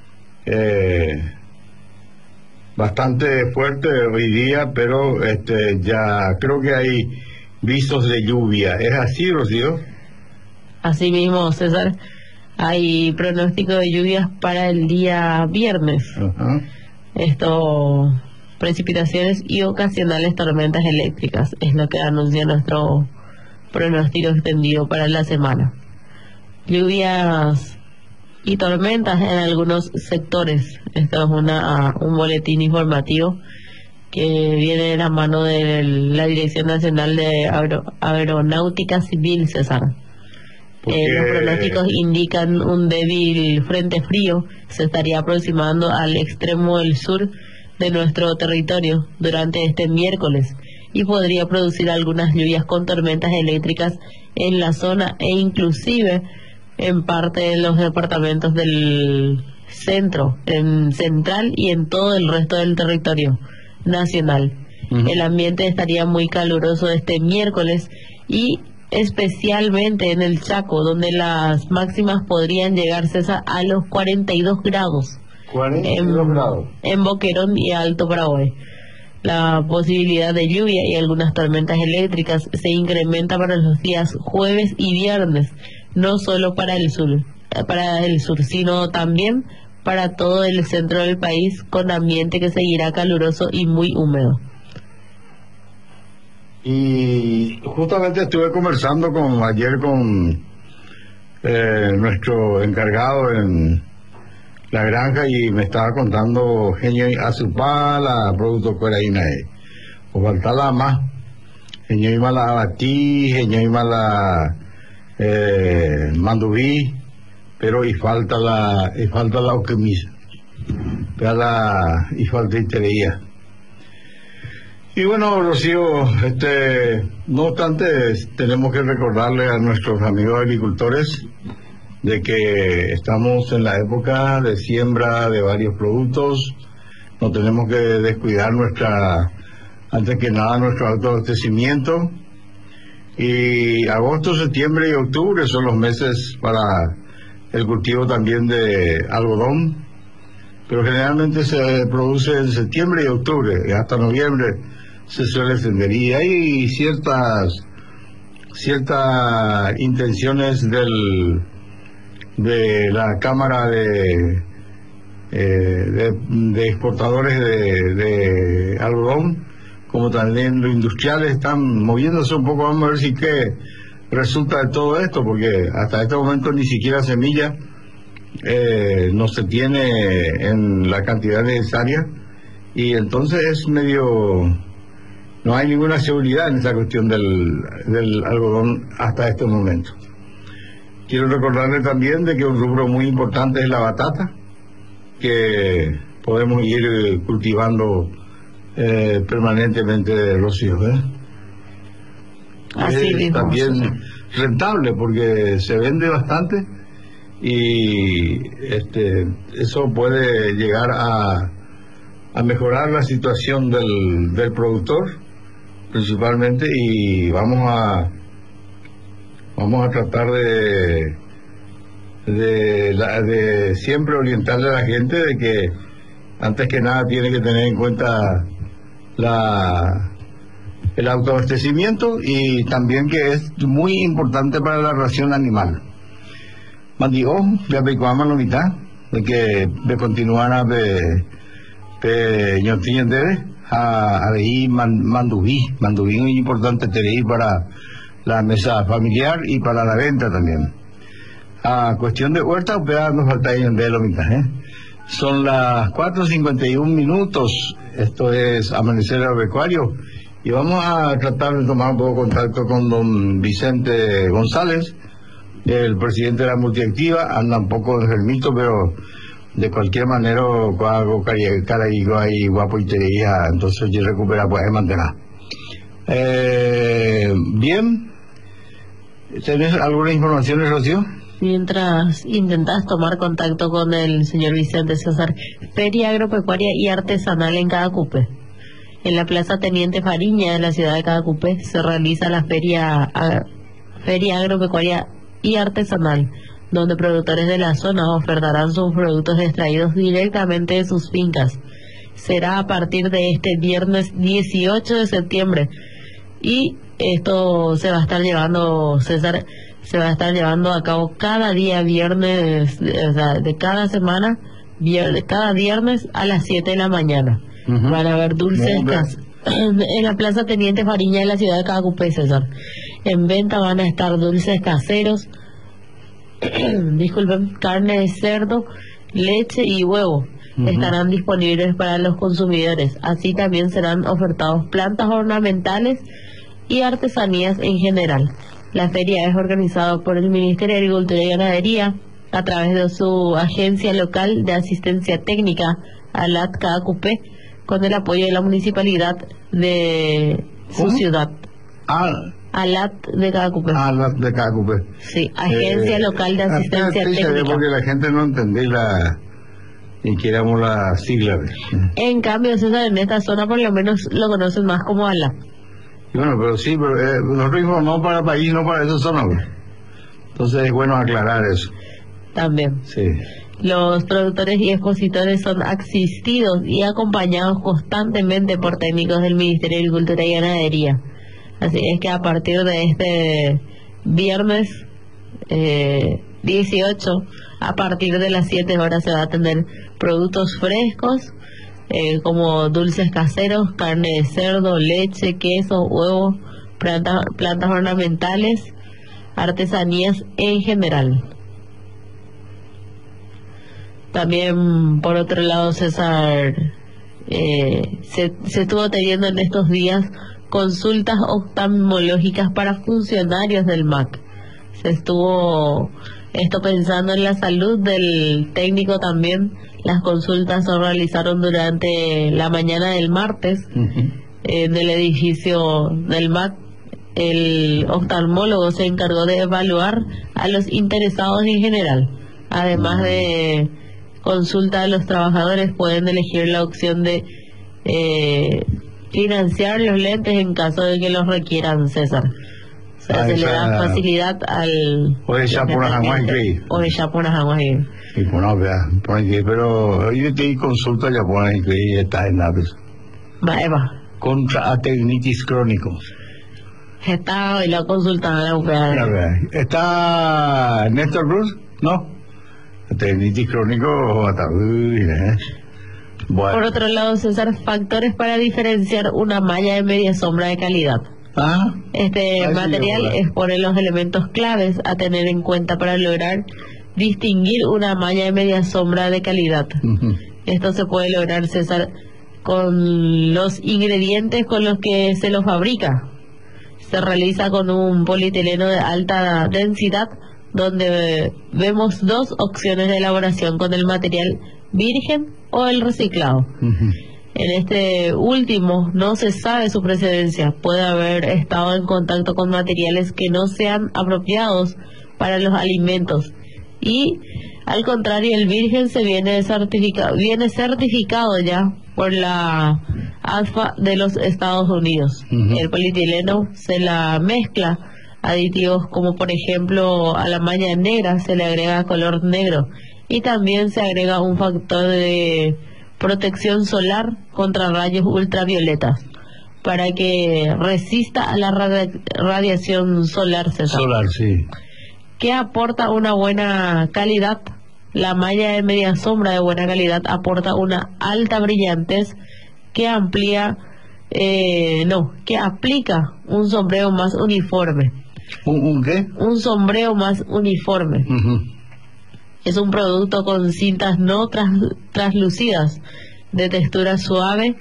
bastante fuerte hoy día, pero ya creo que hay visos de lluvia. ¿Es así, Rocío? Así mismo, César. Hay pronóstico de lluvias para el día viernes. Esto, precipitaciones y ocasionales tormentas eléctricas es lo que anuncia nuestro pronóstico extendido para la semana. Lluvias y tormentas en algunos sectores. Esto es un boletín informativo que viene de la mano de la Dirección Nacional de Aeronáutica Civil, César. Los pronósticos indican un débil frente frío se estaría aproximando al extremo del sur de nuestro territorio durante este miércoles y podría producir algunas lluvias con tormentas eléctricas en la zona e inclusive en parte de los departamentos del centro, en central y en todo el resto del territorio nacional. El ambiente estaría muy caluroso este miércoles y especialmente en el Chaco, donde las máximas podrían llegar, César, a los 42 grados. 42 grados. En Boquerón y Alto Paraguay. La posibilidad de lluvia y algunas tormentas eléctricas se incrementa para los días jueves y viernes, no solo para el sur, sino también para todo el centro del país, con ambiente que seguirá caluroso y muy húmedo. Y justamente estuve conversando ayer con nuestro encargado en la granja y me estaba contando genio azupala producto coraína o faltaba más genio y mala abatí, genio y mala mandubí, pero y falta la oquemisa, y falta itería. Y bueno, Rocío, no obstante, tenemos que recordarle a nuestros amigos agricultores de que estamos en la época de siembra de varios productos. No tenemos que descuidar antes que nada, nuestro autoabastecimiento. Y agosto, septiembre y octubre son los meses para el cultivo también de algodón, pero generalmente se produce en septiembre y octubre, y hasta noviembre se suele extender. Y hay ciertas intenciones de la Cámara de exportadores de algodón, como también los industriales, están moviéndose un poco. Vamos a ver si qué resulta de todo esto, porque hasta este momento ni siquiera semilla no se tiene en la cantidad necesaria, y entonces es medio, no hay ninguna seguridad en esa cuestión del algodón hasta este momento. Quiero recordarle también de que un rubro muy importante es la batata, que podemos ir cultivando permanentemente, Rocío, Así es mismo, también rentable porque se vende bastante, y eso puede llegar a mejorar la situación del productor principalmente, y vamos a tratar de siempre orientarle a la gente de que antes que nada tiene que tener en cuenta el autoabastecimiento, y también que es muy importante para la ración animal. Mandigo, de apecuama la mitad, de que de continuar a ñotiño debe a ahí mandubí muy importante tener para la mesa familiar y para la venta también. A cuestión de huerta, nos falta ahí en de la mitad, Son las 4:51. Esto es Amanecer Agropecuario, y vamos a tratar de tomar un poco de contacto con don Vicente González, el presidente de la multiactiva. Anda un poco enfermito, pero de cualquier manera hago carayigo ahí guapo y tería, entonces yo recupera pues mantener. Bien, ¿tenés alguna información, Rocío? Mientras intentas tomar contacto con el señor Vicente César, Feria Agropecuaria y Artesanal en Cadacupé. En la Plaza Teniente Fariña de la ciudad de Cadacupé se realiza la Feria Agropecuaria y Artesanal, donde productores de la zona ofertarán sus productos extraídos directamente de sus fincas. Será a partir de este viernes 18 de septiembre, y esto se va a estar llevando, César, se va a estar llevando a cabo cada día viernes, o sea, de cada semana, cada viernes a las 7 de la mañana. Van a haber dulces en la Plaza Teniente Fariña de la ciudad de Cadacupé, César. En venta van a estar dulces caseros, disculpen, carne de cerdo, leche y huevo. Estarán disponibles para los consumidores. Así también serán ofertados plantas ornamentales y artesanías en general. La feria es organizada por el Ministerio de Agricultura y Ganadería a través de su agencia local de asistencia técnica, ALAT Cadacupé, con el apoyo de la municipalidad de su ciudad. ALAT de Cadacupé. ALAT de Cadacupé. Sí, agencia local de asistencia técnica. Porque la gente no entendía ni queramos la sigla. En cambio, César, en esta zona por lo menos lo conocen más como ALAT. Bueno, pero sí, pero nosotros informamos para el país, no para esa zona. Entonces es bueno aclarar eso. También. Sí. Los productores y expositores son asistidos y acompañados constantemente por técnicos del Ministerio de Agricultura y Ganadería. Así es que a partir de este viernes 18, a partir de las 7 horas se va a tener productos frescos, como dulces caseros, carne de cerdo, leche, queso, huevo, plantas ornamentales, artesanías en general. También, por otro lado, César, se estuvo teniendo en estos días consultas oftalmológicas para funcionarios del MAC. Se estuvo pensando en la salud del técnico también. Las consultas se realizaron durante la mañana del martes en el edificio del MAC. El oftalmólogo se encargó de evaluar a los interesados en general. Además de consulta a los trabajadores, pueden elegir la opción de financiar los lentes en caso de que los requieran, César. O sea, se le da facilidad al... O de Chapona Hanguay. O de Chapona Hanguay. Y bueno, vea, pero hoy te consulta Chapona Hanguay está en Naves. Va. Contra tecnitis crónicos. Está hoy la consulta en la UPA. ¿Está Néstor Cruz? No. Tecnitis crónico, Bueno. Por otro lado, César, factores para diferenciar una malla de media sombra de calidad. Este material expone los elementos claves a tener en cuenta para lograr distinguir una malla de media sombra de calidad. Esto se puede lograr, César, con los ingredientes con los que se lo fabrica. Se realiza con un polietileno de alta densidad, donde vemos dos opciones de elaboración, con el material virgen o el reciclado. En este último no se sabe su procedencia, puede haber estado en contacto con materiales que no sean apropiados para los alimentos, y al contrario, el virgen viene certificado ya por la ASFA de los Estados Unidos. El polietileno se la mezcla aditivos como, por ejemplo, a la malla negra se le agrega color negro, y también se agrega un factor de protección solar contra rayos ultravioletas para que resista a la radiación solar, César. Solar, sí. ¿Qué aporta una buena calidad? La malla de media sombra de buena calidad aporta una alta brillantez que que aplica un sombreo más uniforme. ¿Un qué? Un sombreo más uniforme. Es un producto con cintas no translúcidas, de textura suave,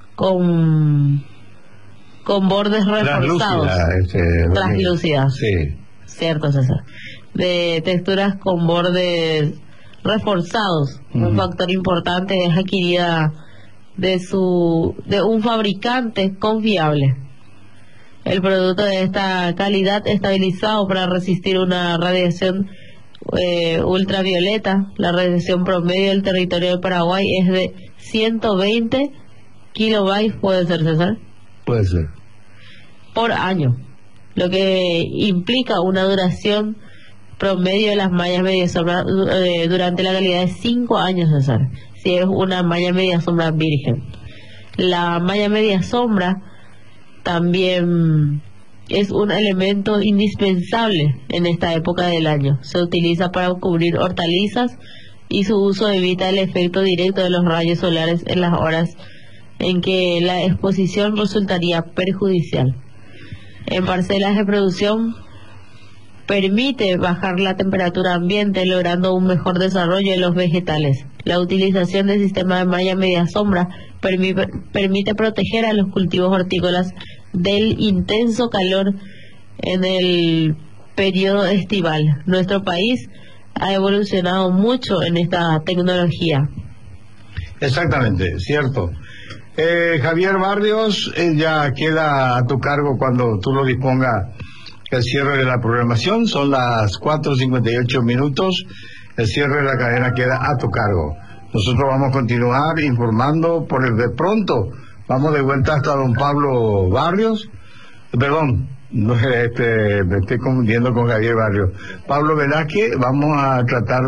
con bordes reforzados. Translúcidas. Sí. Cierto, César. De texturas con bordes reforzados. Un factor importante es adquirida de un fabricante confiable. El producto de esta calidad estabilizado para resistir una radiación ultravioleta. La radiación promedio del territorio de Paraguay es de 120 kilobytes, ¿puede ser, César? Puede ser. Por año, lo que implica una duración promedio de las mallas media sombra durante la calidad de 5 años, César, si es una malla media sombra virgen. La malla media sombra también es un elemento indispensable en esta época del año. Se utiliza para cubrir hortalizas, y su uso evita el efecto directo de los rayos solares en las horas en que la exposición resultaría perjudicial. En parcelas de producción permite bajar la temperatura ambiente, logrando un mejor desarrollo de los vegetales. La utilización del sistema de malla media sombra permite proteger a los cultivos hortícolas del intenso calor en el periodo estival. Nuestro país ha evolucionado mucho en esta tecnología. Exactamente, cierto. Javier Barrios, ya queda a tu cargo cuando tú lo dispongas el cierre de la programación. Son las 4:58 minutos. El cierre de la cadena queda a tu cargo. Nosotros vamos a continuar informando por el de pronto. Vamos de vuelta hasta don Pablo Barrios. Perdón, me estoy confundiendo con Javier Barrios. Pablo Velázquez. Vamos a tratar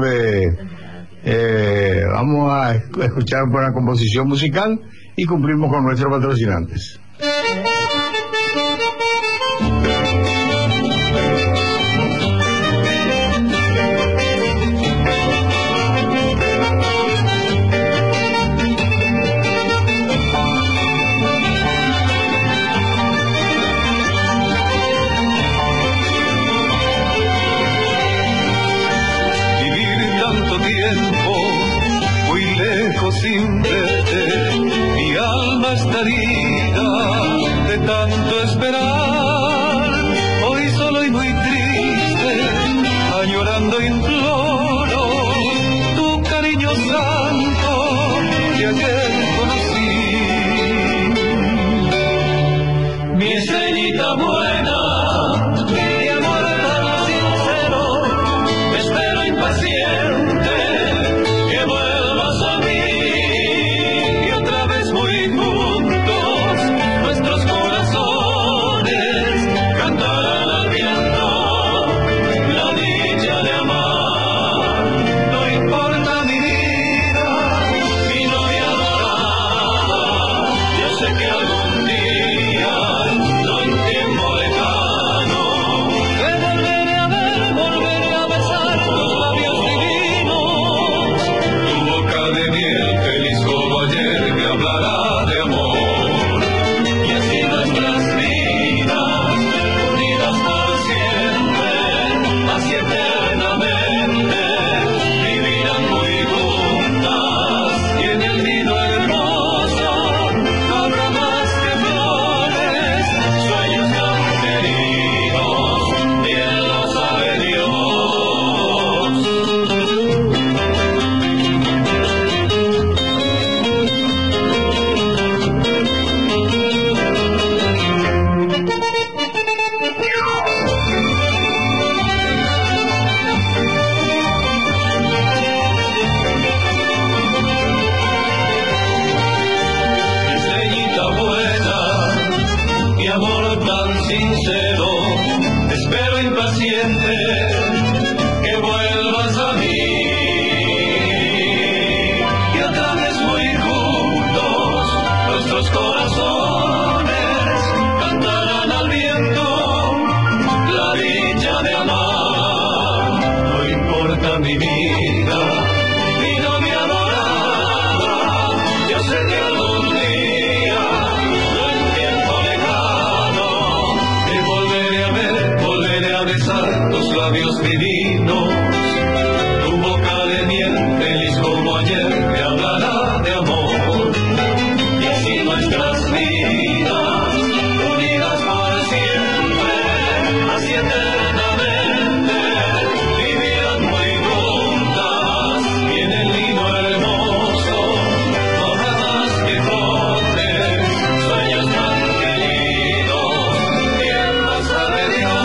de... vamos a escuchar buena composición musical y cumplimos con nuestros patrocinantes. Sin verte, mi alma está herida de tanto esperar. Hoy solo y muy triste, añorando imploro tu cariño santo que ayer conocí. Mi estrellita buena, mi amor tan sincero, me espero impaciente que vuelvas a mí. Nuestros corazones pero impaciente que vuelvas a mí. Y otra vez muy juntos nuestros corazones cantarán al viento la dicha de amar. No importa mi vida, mi novia adorada, yo sé que algún día, no en tiempo lejano, te volveré a ver, volveré a besar tus labios divinos, tu boca de miel, feliz como ayer, me hablará de amor. Y así nuestras vidas, unidas por siempre, así eternamente, vivirán muy juntas, y en el lino hermoso, no habrá más que flores, sueños tan queridos, ¿quién más sabe Dios?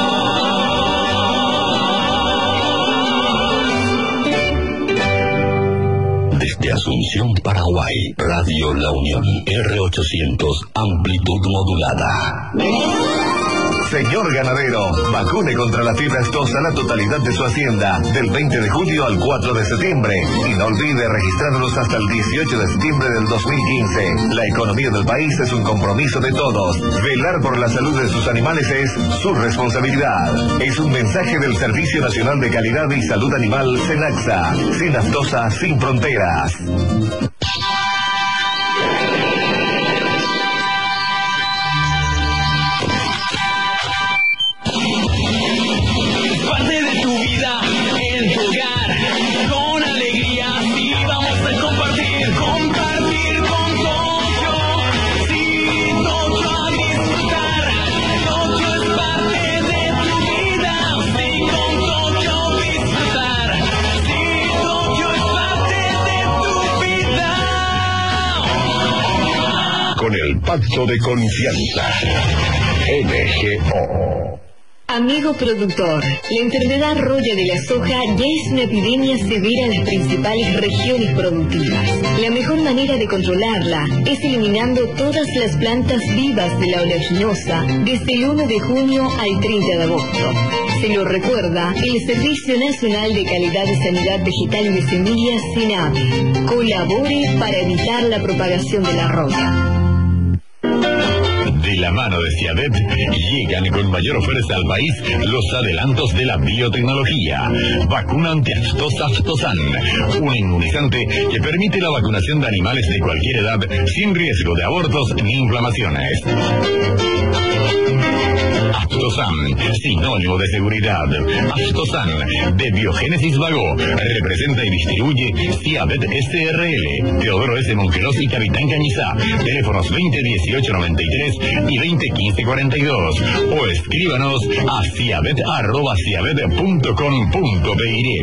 Desde Asunción, Paraguay, Radio La Unión, R800, amplitud modulada. Señor ganadero, vacune contra la fiebre aftosa la totalidad de su hacienda del 20 de julio al 4 de septiembre y no olvide registrarlos hasta el 18 de septiembre del 2015. La economía del país es un compromiso de todos. Velar por la salud de sus animales es su responsabilidad. Es un mensaje del Servicio Nacional de Calidad y Salud Animal, SENACSA. Sin aftosa, sin fronteras. Parte de tu vida en tu hogar, con alegría, sí vamos a compartir con Tokio, sí, Tokio a disfrutar, Tokio es parte de tu vida, sí, con Tokio disfrutar, sí, Tokio es parte de tu vida. Con el pacto de confianza, NGO. Amigo productor, la enfermedad roya de la soja ya es una epidemia severa en las principales regiones productivas. La mejor manera de controlarla es eliminando todas las plantas vivas de la oleaginosa desde el 1 de junio al 30 de agosto. Se lo recuerda el Servicio Nacional de Calidad de Sanidad Vegetal y de Semillas, SENAVE. Colabore para evitar la propagación de la roya. De la mano de Ciavet llegan con mayor fuerza al país los adelantos de la biotecnología. Vacuna antiaftosa Aftosan, un inmunizante que permite la vacunación de animales de cualquier edad sin riesgo de abortos ni inflamaciones. Aftosan, sinónimo de seguridad. Aftosan, de Biogénesis Vago, representa y distribuye Ciavet SRL, Teodoro S. Monqueros y Capitán Cañizá. Teléfonos 2018-93 y 2015-42. O escríbanos a ciavet@ciavet.com.py.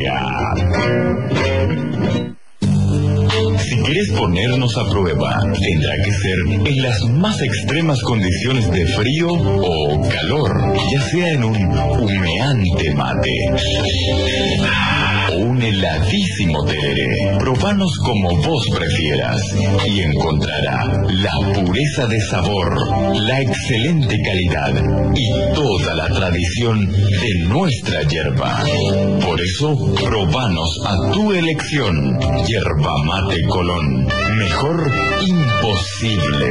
Si quieres ponernos a prueba, tendrá que ser en las más extremas condiciones de frío o calor, ya sea en un humeante mate o un heladísimo tereré. Probanos como vos prefieras y encontrará la pureza de sabor, la excelente calidad y toda la tradición de nuestra yerba. Por eso, probanos a tu elección. Yerba Mate Colón. Mejor imposible.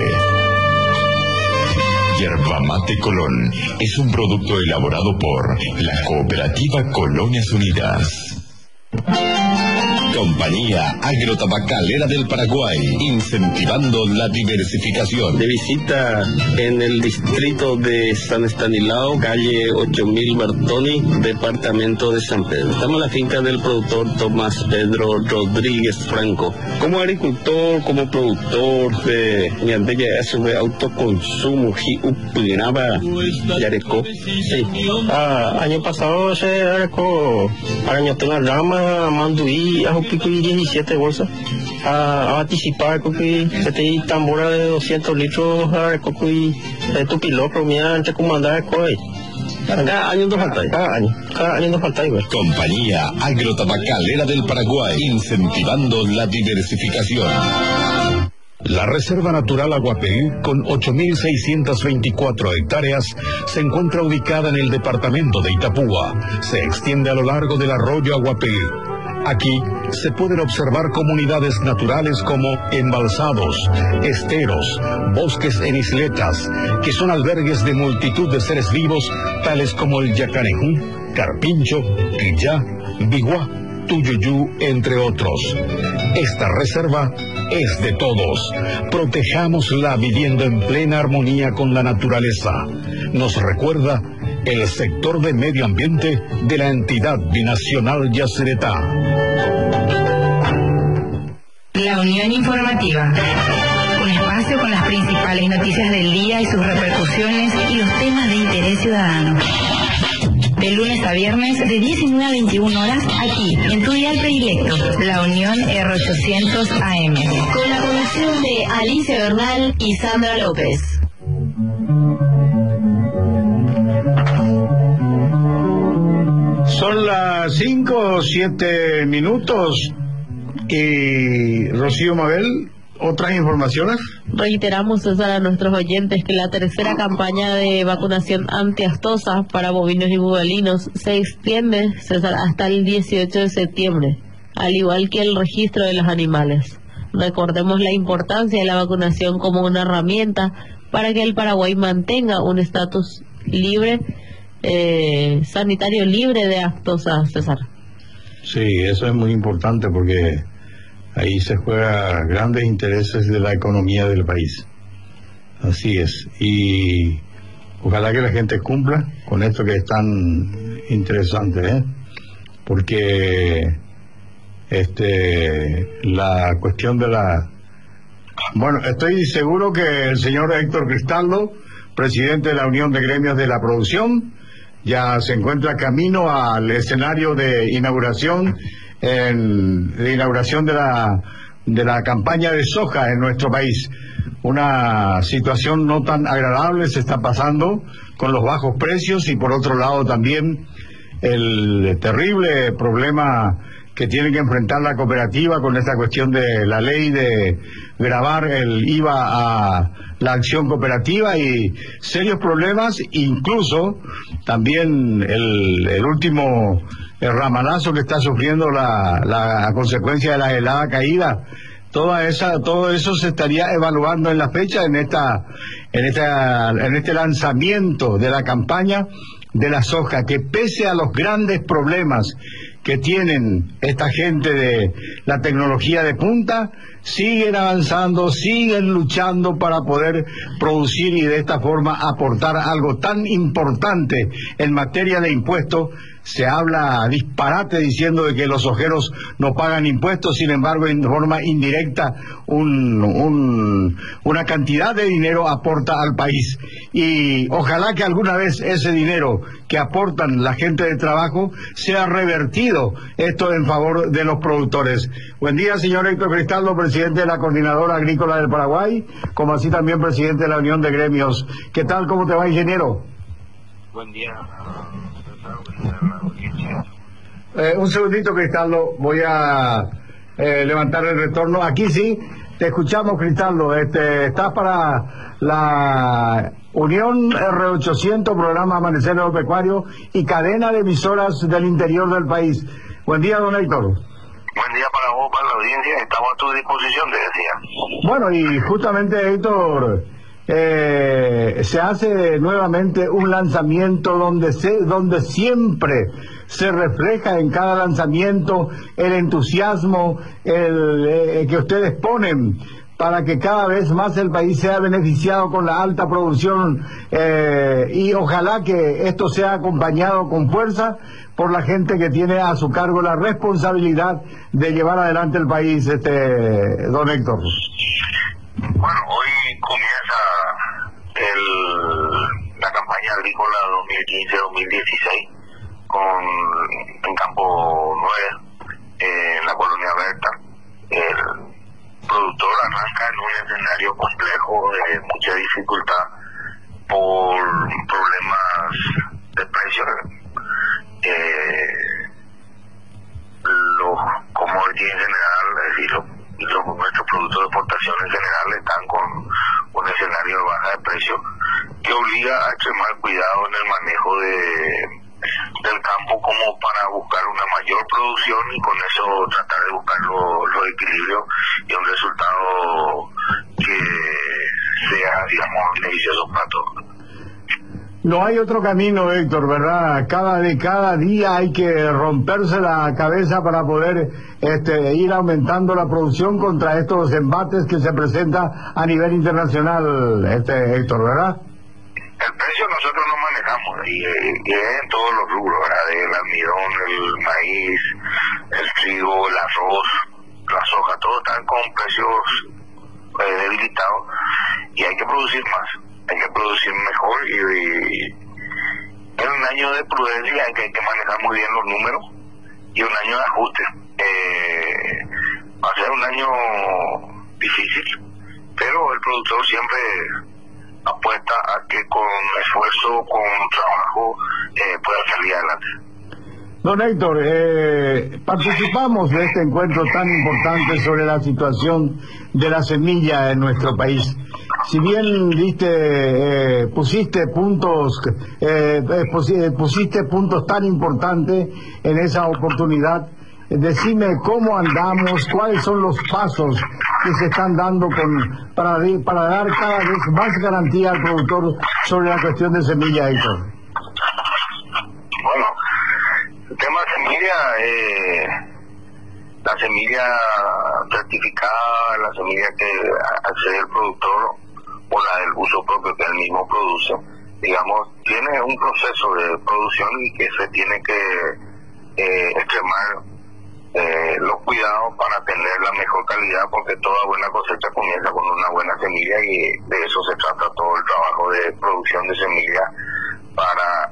Yerba Mate Colón es un producto elaborado por la Cooperativa Colonias Unidas. Compañía Agrotabacalera del Paraguay, incentivando la diversificación. De visita en el distrito de San Estanislao, calle 8000 Bertoni, departamento de San Pedro. Estamos en la finca del productor Tomás Pedro Rodríguez Franco. Como agricultor, como productor de ñandeya de autoconsumo, upinaba yareco. Sí. Año pasado se arecó arañatona rama, manduí, picuí 17 bolsas a anticipar que se te tambora de 200 litros a cocuy tu piloto mía entre comandar coi cada año nos falta cada año nos falta igual. Compañía Agrotabacalera del Paraguay, incentivando la diversificación. La Reserva Natural Aguapé, con 8.624 hectáreas, se encuentra ubicada en el departamento de Itapúa. Se extiende a lo largo del arroyo Aguapé. Aquí se pueden observar comunidades naturales como embalsados, esteros, bosques en isletas, que son albergues de multitud de seres vivos, tales como el yacarejú, carpincho, quillá, biguá, tuyuyú, entre otros. Esta reserva es de todos. Protejámosla viviendo en plena armonía con la naturaleza. Nos recuerda el sector de medio ambiente de la entidad binacional Yacyretá. La Unión Informativa. Un espacio con las principales noticias del día y sus repercusiones y los temas de interés ciudadano. De lunes a viernes de 19 a 21 horas aquí en tu dial predilecto, La Unión R800 AM. Con la conducción de Alicia Bernal y Sandra López. Son las 5 o 7 minutos y Rocío Mabel, ¿otras informaciones? Reiteramos, César, a nuestros oyentes que la tercera campaña de vacunación antiaftosa para bovinos y bubalinos se extiende, César, hasta el 18 de septiembre, al igual que el registro de los animales. Recordemos la importancia de la vacunación como una herramienta para que el Paraguay mantenga un estatus libre, sanitario libre de aftosa, César. Sí, eso es muy importante porque ahí se juegan grandes intereses de la economía del país. Así es. Y ojalá que la gente cumpla con esto que es tan interesante, porque la cuestión de la... Bueno, estoy seguro que el señor Héctor Cristaldo, presidente de la Unión de Gremios de la Producción, ya se encuentra camino al escenario de inauguración de la campaña de soja en nuestro país. Una situación no tan agradable se está pasando con los bajos precios y por otro lado también el terrible problema que tiene que enfrentar la cooperativa con esta cuestión de la ley de gravar el IVA a la acción cooperativa y serios problemas, incluso también el último ramalazo que está sufriendo la consecuencia de la helada caída. Todo eso se estaría evaluando en la fecha, en este lanzamiento de la campaña de la soja, que pese a los grandes problemas que tienen esta gente de la tecnología de punta, siguen avanzando, siguen luchando para poder producir y de esta forma aportar algo tan importante en materia de impuestos. Se habla disparate diciendo de que los sojeros no pagan impuestos, sin embargo, en forma indirecta, una cantidad de dinero aporta al país. Y ojalá que alguna vez ese dinero que aportan la gente de trabajo sea revertido, esto en favor de los productores. Buen día, señor Héctor Cristaldo, presidente de la Coordinadora Agrícola del Paraguay, como así también presidente de la Unión de Gremios. ¿Qué tal? ¿Cómo te va, ingeniero? Buen día. Un segundito, Cristaldo, voy a levantar el retorno. Aquí sí, te escuchamos, Cristaldo. Estás para la Unión R800, programa Amanecer Agropecuario y cadena de emisoras del interior del país. Buen día, don Héctor. Buen día para vos, para la audiencia. Estamos a tu disposición, te decía. Bueno, y justamente, Héctor, se hace nuevamente un lanzamiento donde siempre se refleja en cada lanzamiento el entusiasmo que ustedes ponen para que cada vez más el país sea beneficiado con la alta producción, y ojalá que esto sea acompañado con fuerza por la gente que tiene a su cargo la responsabilidad de llevar adelante el país, don Héctor. Bueno, hoy comienza la campaña agrícola 2015-2016 en Campo 9, en la colonia Berta. El productor arranca en un escenario complejo de mucha dificultad por problemas de precios. Los commodities en general, es decir, nuestros productos de exportación en general mejor producción y con eso tratar de buscar los equilibrios y un resultado que sea, digamos, beneficioso para todos. No hay otro camino, Héctor, ¿verdad? Cada día hay que romperse la cabeza para poder ir aumentando la producción contra estos embates que se presentan a nivel internacional, Héctor, ¿verdad? El precio nosotros lo manejamos y es en todos los rubros, ¿verdad? El almidón, el maíz, el trigo, el arroz, la soja, todo están con precios debilitados y hay que producir más. Hay que producir mejor y es un año de prudencia en que hay que manejar muy bien los números y un año de ajuste. Va a ser un año difícil, pero el productor siempre apuesta a que con esfuerzo, con trabajo, pueda salir adelante. Don Héctor, participamos de este encuentro tan importante sobre la situación de la semilla en nuestro país. Si bien pusiste puntos tan importantes en esa oportunidad, decime cómo andamos, cuáles son los pasos que se están dando para dar cada vez más garantía al productor sobre la cuestión de semilla, Héctor. Bueno, el tema de semilla, la semilla certificada, la semilla que accede el productor o la del uso propio que él mismo produce, digamos, tiene un proceso de producción y que se tiene que extremar los cuidados para tener la mejor calidad, porque toda buena cosecha comienza con una buena semilla y de eso se trata todo el trabajo de producción de semilla para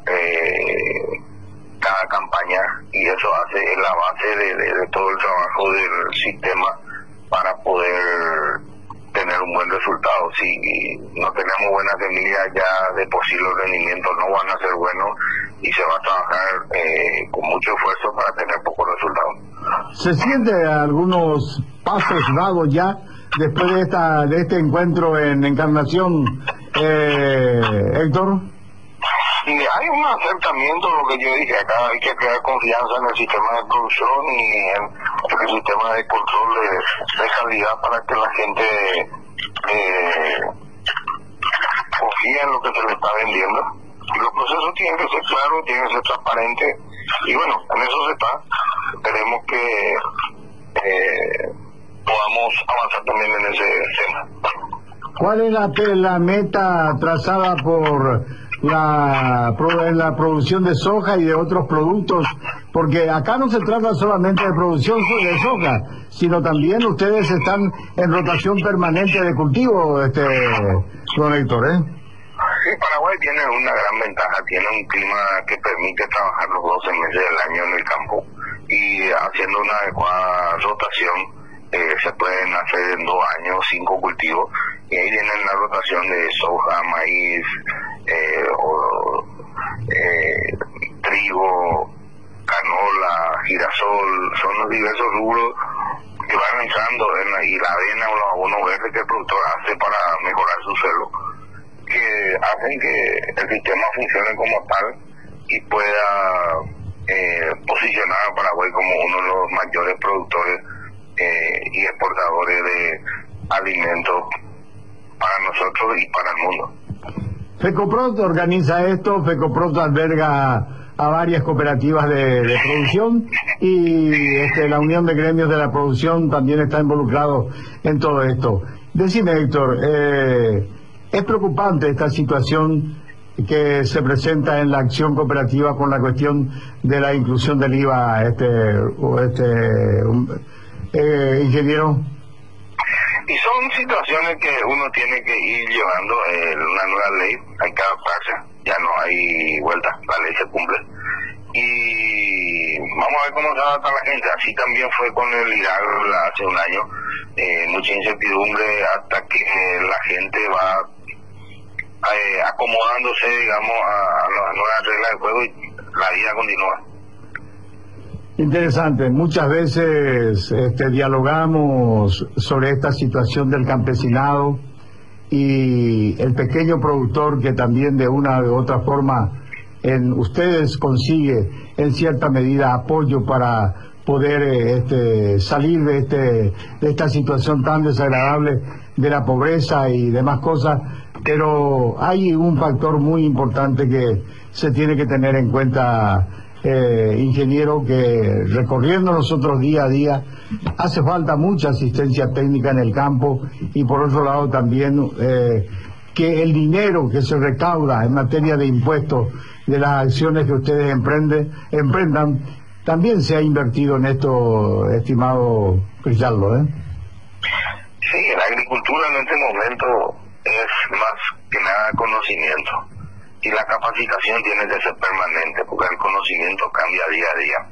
cada campaña, y eso es la base de todo el trabajo del sistema para poder tener un buen resultado. Si no tenemos buena semilla, ya de por sí los rendimientos no van a ser buenos y se va a trabajar con mucho esfuerzo para tener pocos resultados. ¿Se siente algunos pasos dados ya después de este encuentro en Encarnación, Héctor? Sí, hay un acercamiento, lo que yo dije acá, hay que crear confianza en el sistema de producción y en el sistema de control de calidad para que la gente confíe en lo que se le está vendiendo. Y los procesos tienen que ser claros, tienen que ser transparentes, y bueno, en eso se está. Esperemos que podamos avanzar también en ese tema. ¿Cuál es la meta trazada por la producción de soja y de otros productos? Porque acá no se trata solamente de producción de soja, sino también ustedes están en rotación permanente de cultivo, don Héctor, Sí, Paraguay tiene una gran ventaja, tiene un clima que permite trabajar los 12 meses del año en el campo, y haciendo una adecuada rotación se pueden hacer en 2 años 5 cultivos, y ahí viene la rotación de soja, maíz, trigo, canola, girasol. Son los diversos rubros que van entrando y la avena o los abonos verdes que el productor hace para mejorar su suelo, que hacen que el sistema funcione como tal y pueda posicionar a Paraguay como uno de los mayores productores y exportadores de alimentos para nosotros y para el mundo. FECOPROT organiza esto, FECOPROT alberga a varias cooperativas de producción, y la Unión de Gremios de la Producción también está involucrado en todo esto. Decime, Héctor, es preocupante esta situación que se presenta en la acción cooperativa con la cuestión de la inclusión del IVA, ingeniero. Y son situaciones que uno tiene que ir llevando una nueva ley, hay que adaptarse, ya no hay vuelta, la ley se cumple. Y vamos a ver cómo se adapta la gente. Así también fue con el IRAG hace un año, mucha incertidumbre hasta que la gente va acomodándose, digamos, a las nuevas reglas del juego, y la vida continúa. Interesante. Muchas veces dialogamos sobre esta situación del campesinado y el pequeño productor que también de una u otra forma ustedes consigue en cierta medida apoyo para poder salir de esta situación tan desagradable de la pobreza y demás cosas, pero hay un factor muy importante que se tiene que tener en cuenta, ingeniero, que recorriendo nosotros día a día hace falta mucha asistencia técnica en el campo, y por otro lado también que el dinero que se recauda en materia de impuestos de las acciones que ustedes emprendan también se ha invertido en esto, estimado Cristaldo, Sí, la agricultura en este momento es más que nada conocimiento, y la capacitación tiene que ser permanente porque el conocimiento cambia día a día.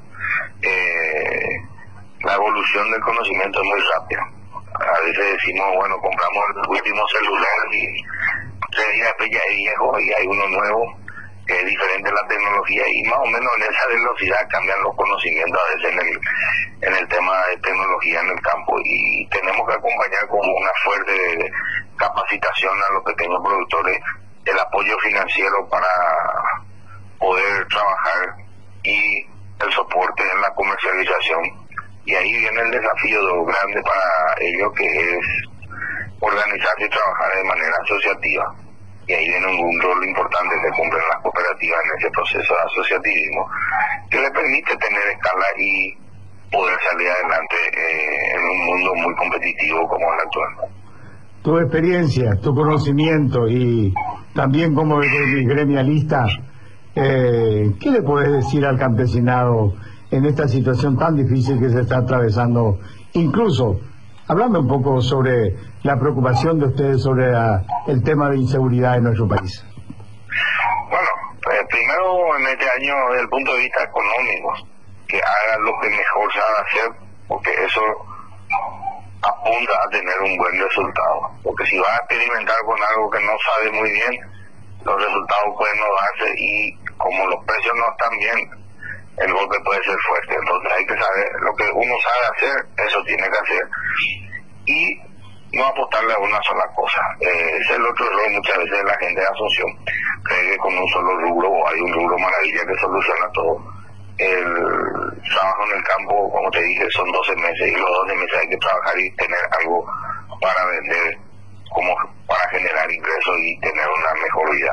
La evolución del conocimiento es muy rápida. A veces decimos, bueno, compramos el último celular y 3 días después ya es viejo y hay uno nuevo que es diferente a la tecnología, y más o menos en esa velocidad cambian los conocimientos a veces en el tema de tecnología en el campo, y tenemos que acompañar con una fuerte capacitación a los pequeños productores, el apoyo financiero para poder trabajar y el soporte en la comercialización. Y ahí viene el desafío grande para ellos, que es organizarse y trabajar de manera asociativa. Y ahí viene un rol importante que cumplen las cooperativas en ese proceso de asociativismo, que le permite tener escala y poder salir adelante en un mundo muy competitivo como el actual. Tu experiencia, tu conocimiento y también como gremialista, ¿qué le puedes decir al campesinado en esta situación tan difícil que se está atravesando? Incluso, hablando un poco sobre la preocupación de ustedes sobre el tema de inseguridad en nuestro país. Bueno, primero en este año, desde el punto de vista económico, que hagan lo que mejor sabe hacer, porque eso apunta a tener un buen resultado. Porque si vas a experimentar con algo que no sabe muy bien, los resultados pueden no darse, y como los precios no están bien, el golpe puede ser fuerte. Entonces hay que saber lo que uno sabe hacer, eso tiene que hacer, y no apostarle a una sola cosa. Es el otro error muchas veces de la gente de Asunción, cree que con un solo rubro, o hay un rubro maravilla que soluciona todo. El trabajo en el campo, como te dije, son 12 meses, y los 12 meses hay que trabajar y tener algo para vender, como para generar ingresos y tener una mejor vida.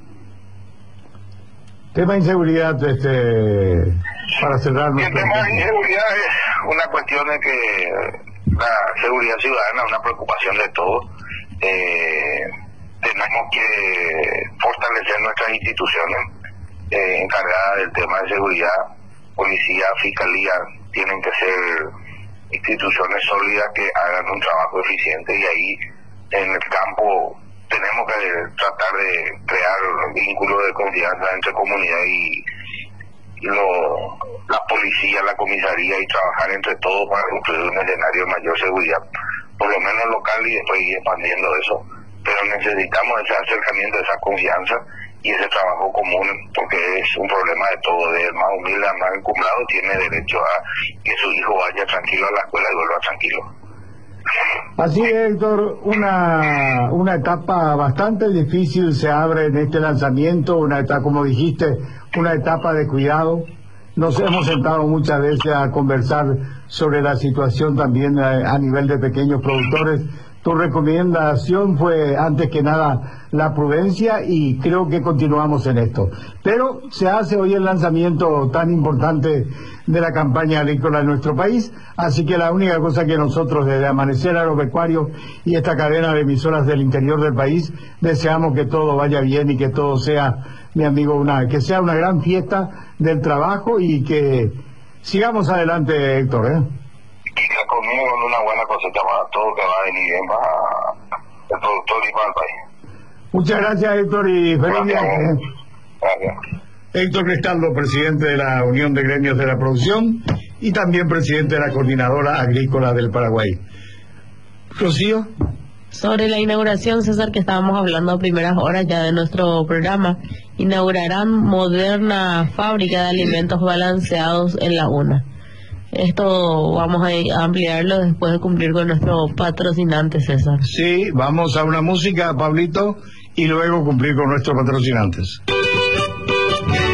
Tema de inseguridad, para cerrar. El tema de inseguridad es una cuestión de que la seguridad ciudadana es una preocupación de todos. Tenemos que fortalecer nuestras instituciones encargadas del tema de seguridad. Policía, fiscalía, tienen que ser instituciones sólidas que hagan un trabajo eficiente, y ahí en el campo tenemos que tratar de crear vínculos de confianza entre comunidad y la policía, la comisaría, y trabajar entre todos para construir un escenario de mayor seguridad, por lo menos local, y después ir expandiendo eso. Pero necesitamos ese acercamiento, esa confianza y ese trabajo común, porque es un problema de todo, del más humilde al más encumbrado tiene derecho a que su hijo vaya tranquilo a la escuela y vuelva tranquilo. Así es, Héctor, una etapa bastante difícil se abre en este lanzamiento, una etapa, como dijiste, una etapa de cuidado. Nos hemos sentado muchas veces a conversar sobre la situación también a nivel de pequeños productores. Tu recomendación fue, antes que nada, la prudencia, y creo que continuamos en esto. Pero se hace hoy el lanzamiento tan importante de la campaña agrícola en nuestro país, así que la única cosa que nosotros desde Amanecer Agropecuario y esta cadena de emisoras del interior del país deseamos que todo vaya bien y que todo sea, mi amigo, que sea una gran fiesta del trabajo, y que sigamos adelante, Héctor, Quizá conmigo con una buena cosecha para todo, que va a venir bien para el productor y para el país. Muchas gracias, Héctor, y feliz viaje. Gracias. Héctor Cristaldo, presidente de la Unión de Gremios de la Producción y también presidente de la Coordinadora Agrícola del Paraguay. Rocío. Sobre la inauguración, César, que estábamos hablando a primeras horas ya de nuestro programa, inaugurarán moderna fábrica de alimentos balanceados en La Una. Esto vamos a ampliarlo después de cumplir con nuestro patrocinante, César. Sí, vamos a una música, Pablito, y luego cumplir con nuestros patrocinantes.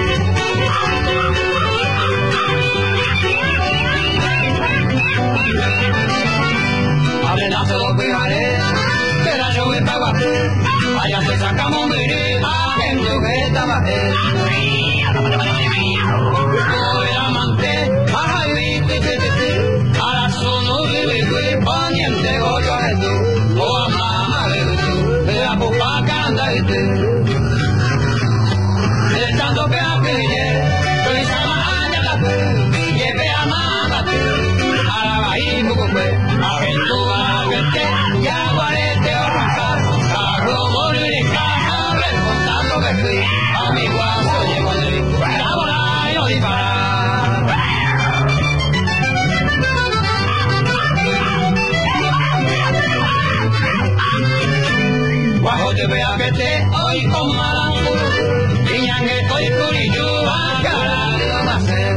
te vea que te hoy con malangu, niña que estoy curiyuba, cara va a ser.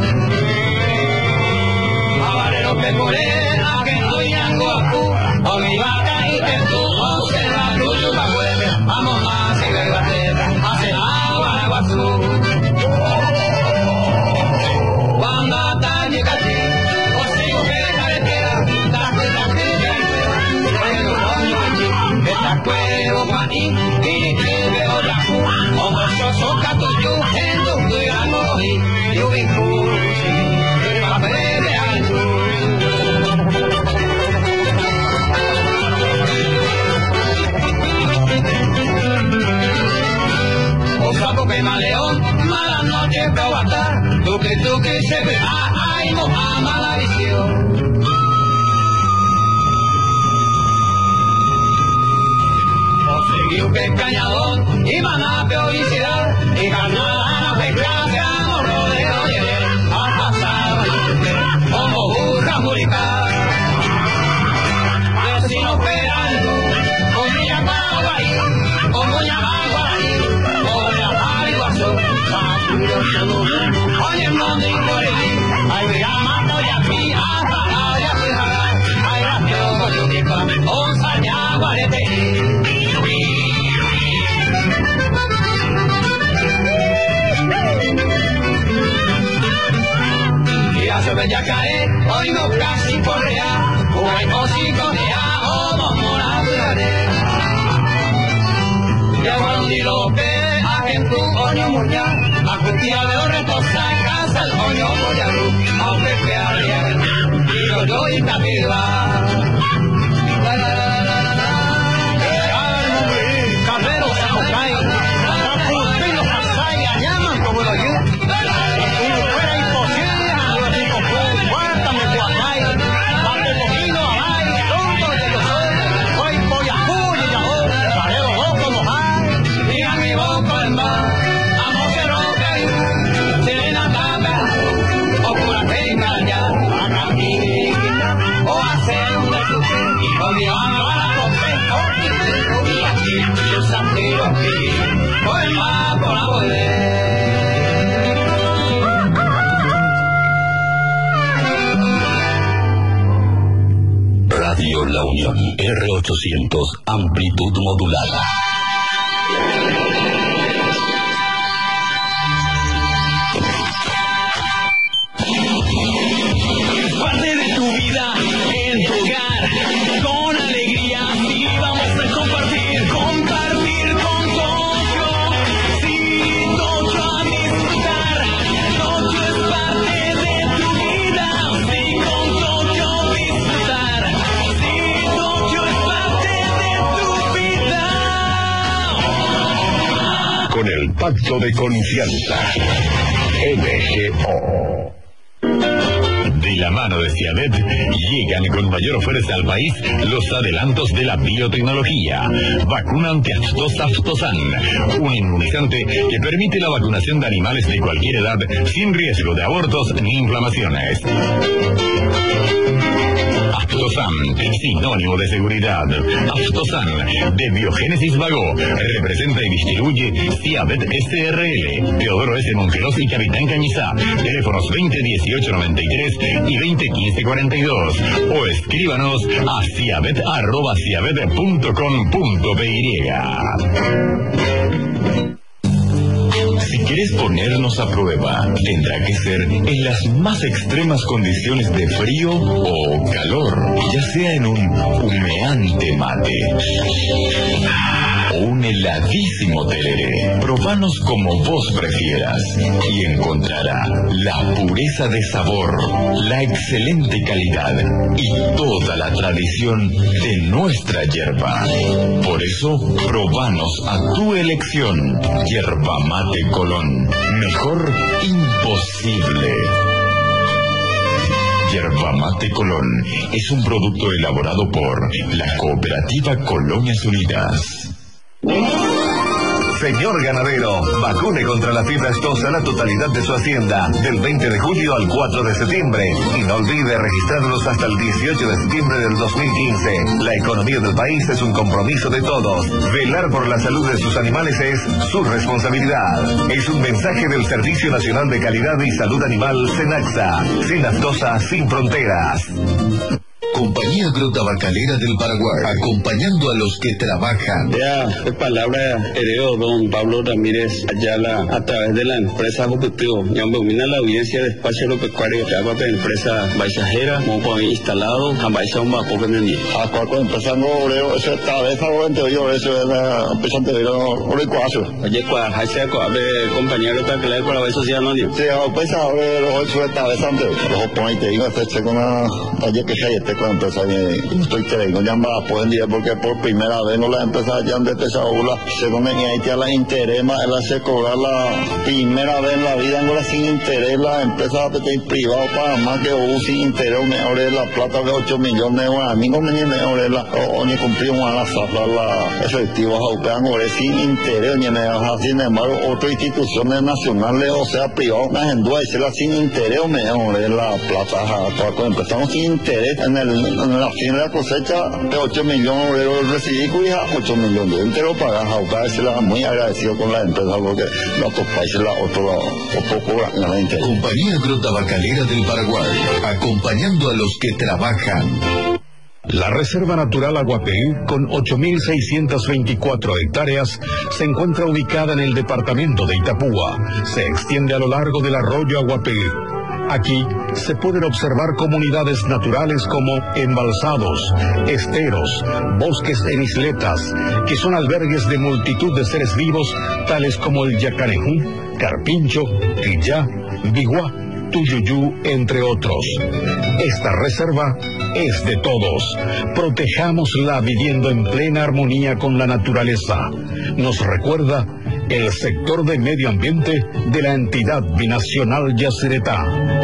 Abarero que curera, que estoy yanguacu, o mi vaca y que tú, o se la curiyuba vuelve, vamos más y ve gateta, hace agua de guazú. Cuando hasta llega aquí, o sigo que carretera, esta cuevo pa' y te veo la cu, o vos sos gato yo, en tu cuidado y yo vi cuchi, pa' bebe al tú. O sapo que maleón, mala noche probata, tú que se ve, ay, moja mala visión. Seguiu que cañadón y manape obesidad y ganada desgracia no rodeo llegué a pasar como burra murica vecino esperando con mi agua ahí como agua ahí con la bariguazo oye monte y por ahí ay me llama no ya aquí hasta ya fijará ay la tío con yo dipa onza ya guarete. Ya cae, hoy no casi correa, hoy no si correa, o vamos a duraré. Ya cuando di lo que, a quien tu oño muña, a cutia de los retos en casa el oño muña, aunque sea bien, digo yo y Camila. Carreros se nos caen, los pasaya llaman como lo yo. Radio La Unión, R800, amplitud modulada. Parte de tu vida en tu hogar, con alegría, sí vamos a compartir con Tokio, sí, Tokio a disfrutar, Tokio es parte de tu vida, sí, con Tokio disfrutar, sí, Tokio es parte de tu vida. Con el pacto de confianza, MGO. De la mano de Ciavet llegan con mayor fuerza al país los adelantos de la biotecnología. Vacuna antiaftosa Aftosan, un inmunizante que permite la vacunación de animales de cualquier edad sin riesgo de abortos ni inflamaciones. Aftosan, sinónimo de seguridad. Aftosan, de Biogénesis Vago, representa y distribuye Ciavet SRL, Teodoro S. Mongeros y Capitán Cañizá. Teléfonos 201893 y 201542. O escríbanos a ciavet@ciavet.com.py. Si quieres ponernos a prueba, tendrá que ser en las más extremas condiciones de frío o calor, ya sea en un humeante mate o un heladísimo tereré. Probanos como vos prefieras y encontrará la pureza de sabor, la excelente calidad y toda la tradición de nuestra yerba. Por eso, probanos a tu elección. Yerba Mate Colón. Mejor imposible. Yerba Mate Colón es un producto elaborado por la Cooperativa Colonias Unidas. Señor ganadero, vacune contra la fiebre aftosa la totalidad de su hacienda del 20 de julio al 4 de septiembre. Y no olvide registrarlos hasta el 18 de septiembre del 2015. La economía del país es un compromiso de todos. Velar por la salud de sus animales es su responsabilidad. Es un mensaje del Servicio Nacional de Calidad y Salud Animal, SENACSA. Sin aftosa, sin fronteras. Compañía Agrotabacalera del Paraguay, acompañando a los que trabajan. Ya, de palabra heredó don Pablo Ramírez Ayala a través de la empresa Jopeteo. Ya domina la audiencia de espacio agropecuario que haga de empresa baixajera, como instalado, a baixa un bajo vendido. A cuatro empresas no obrero, eso esta vez favorente yo, eso es la empresa anterior, orecuazo. Oye, cuál sea compañía Agrotabacalera para la social, ¿no? Sí, a pesar de los ocho esta vez antes, los ponentes, digo, este con una taller que hay este con empresa que estoy creyendo ya más pueden decir porque por primera vez no las empresas ya han empezado según en Haití a la interés más él hace cobrar la primera vez en la vida no la sin interés la empresa privada para más que sin interés mejor es la plata de 8 millones bueno, a mí no me mejor es la o ni cumplimos a la zafra la efectiva jaupean o sin interés ni sin embargo otras instituciones nacionales o sea privadas las en duda y se la sin interés o mejor es la plata cuando empezamos sin interés en la fin de la cosecha de 8 millones de euros recibí y 8 millones de entero pagas a se la muy agradecido con la empresa porque los otros países la otro la interés. Compañía Agrotabacalera del Paraguay, acompañando a los que trabajan. La Reserva Natural Aguapé, con 8.624 hectáreas, se encuentra ubicada en el departamento de Itapúa. Se extiende a lo largo del arroyo Aguapé. Aquí se pueden observar comunidades naturales como embalsados, esteros, bosques en isletas, que son albergues de multitud de seres vivos, tales como el yacarejú, carpincho, quillá, biguá, tuyuyú, entre otros. Esta reserva es de todos. Protejámosla viviendo en plena armonía con la naturaleza. Nos recuerda el sector de medio ambiente de la entidad binacional Yacyretá.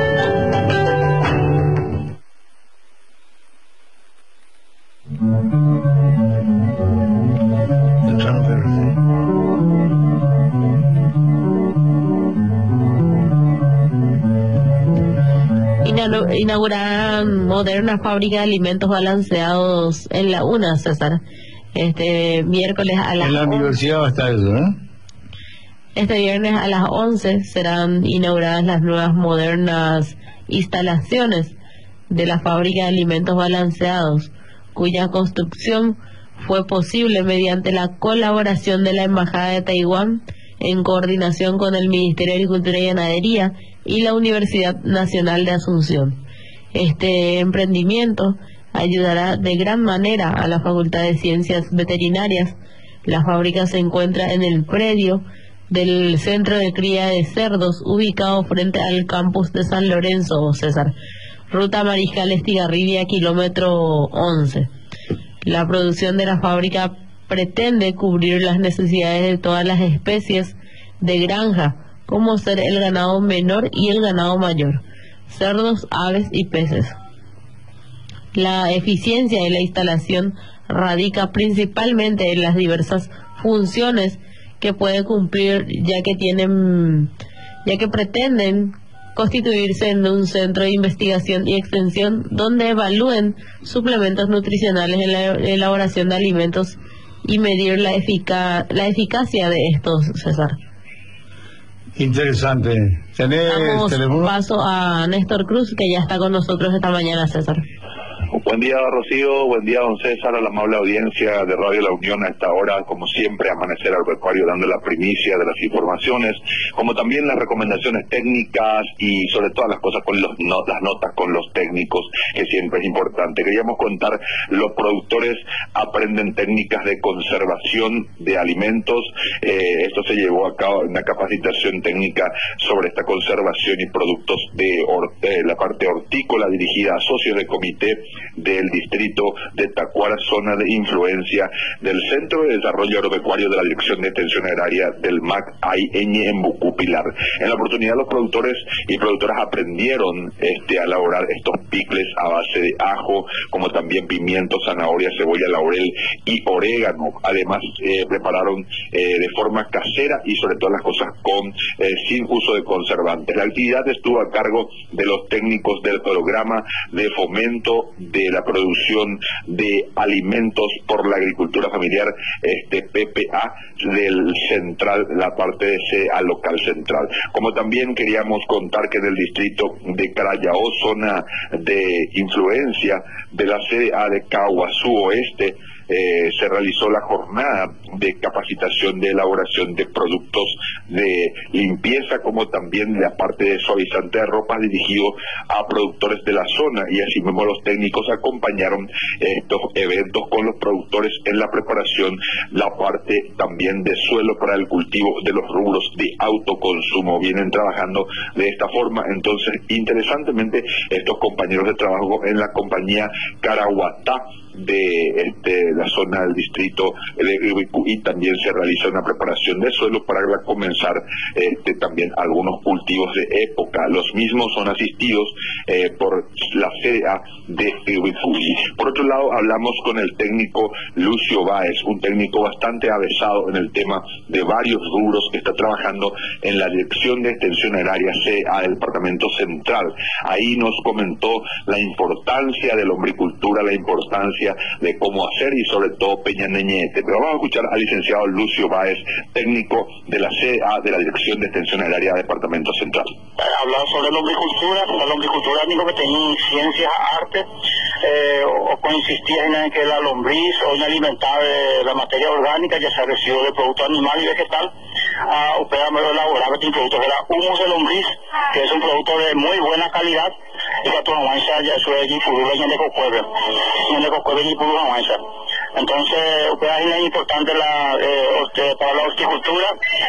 Inaugurarán moderna fábrica de alimentos balanceados en la UNA, César. Este miércoles a las... En la universidad va a estar eso, ¿no? Este viernes a las 11 serán inauguradas las nuevas modernas instalaciones de la fábrica de alimentos balanceados, cuya construcción fue posible mediante la colaboración de la Embajada de Taiwán en coordinación con el Ministerio de Agricultura y Ganadería y la Universidad Nacional de Asunción. Este emprendimiento ayudará de gran manera a la Facultad de Ciencias Veterinarias. La fábrica se encuentra en el predio del Centro de Cría de Cerdos, ubicado frente al campus de San Lorenzo, César. Ruta Mariscal Estigarribia, kilómetro 11. La producción de la fábrica pretende cubrir las necesidades de todas las especies de granja, como ser el ganado menor y el ganado mayor, cerdos, aves y peces. La eficiencia de la instalación radica principalmente en las diversas funciones que puede cumplir, ya que pretenden constituirse en un centro de investigación y extensión donde evalúen suplementos nutricionales en la elaboración de alimentos y medir la eficacia de estos, César. Interesante. Damos paso a Néstor Cruz, que ya está con nosotros esta mañana, César. Buen día, Rocío, buen día, don César, a la amable audiencia de Radio La Unión a esta hora, como siempre, Amanecer Agropecuario dando la primicia de las informaciones, como también las recomendaciones técnicas y sobre todas las cosas con las notas con los técnicos, que siempre es importante. Queríamos contar, los productores aprenden técnicas de conservación de alimentos. Esto se llevó a cabo una capacitación técnica sobre esta conservación y productos de la parte hortícola dirigida a socios del Comité del distrito de Tacuara, zona de influencia del Centro de Desarrollo Agropecuario de la Dirección de Extensión Agraria del MAC Ayeñe en Bucú Pilar. En la oportunidad los productores y productoras aprendieron a elaborar estos picles a base de ajo, como también pimiento, zanahoria, cebolla, laurel y orégano. Además prepararon de forma casera y sobre todas las cosas sin uso de conservantes. La actividad estuvo a cargo de los técnicos del programa de fomento de la producción de alimentos por la agricultura familiar, PPA del central, la parte de CA local central. Como también queríamos contar que en el distrito de Carayao, zona de influencia de la CDA de Caguazú Oeste, se realizó la jornada de capacitación de elaboración de productos de limpieza, como también la parte de suavizante de ropa dirigido a productores de la zona, y así mismo los técnicos acompañaron estos eventos con los productores en la preparación, la parte también de suelo para el cultivo de los rubros de autoconsumo. Vienen trabajando de esta forma. Entonces, interesantemente, estos compañeros de trabajo en la compañía Caraguatá de la zona del distrito de Ibicuí también se realiza una preparación de suelo para comenzar también algunos cultivos de época. Los mismos son asistidos por la CDA de Ibicuí. Por otro lado, hablamos con el técnico Lucio Báez, un técnico bastante avesado en el tema de varios rubros que está trabajando en la Dirección de Extensión Agraria CA del Departamento Central. Ahí nos comentó la importancia de la hombricultura, la importancia de cómo hacer y sobre todo Peñaneñete. Pero vamos a escuchar al licenciado Lucio Báez, técnico de la CA de la Dirección de Extensión Agraria del Departamento Central. Hablar sobre la lombricultura único que tenía ciencias, arte, o consistía en que la lombriz o en alimentar la materia orgánica, ya sea residuos de producto animal y vegetal, operamos elaborar un producto que era humus de lombriz, que es un producto de muy buena calidad, y que toma ya eso es difurula y en de cocueve. Entonces, es importante para la horticultura.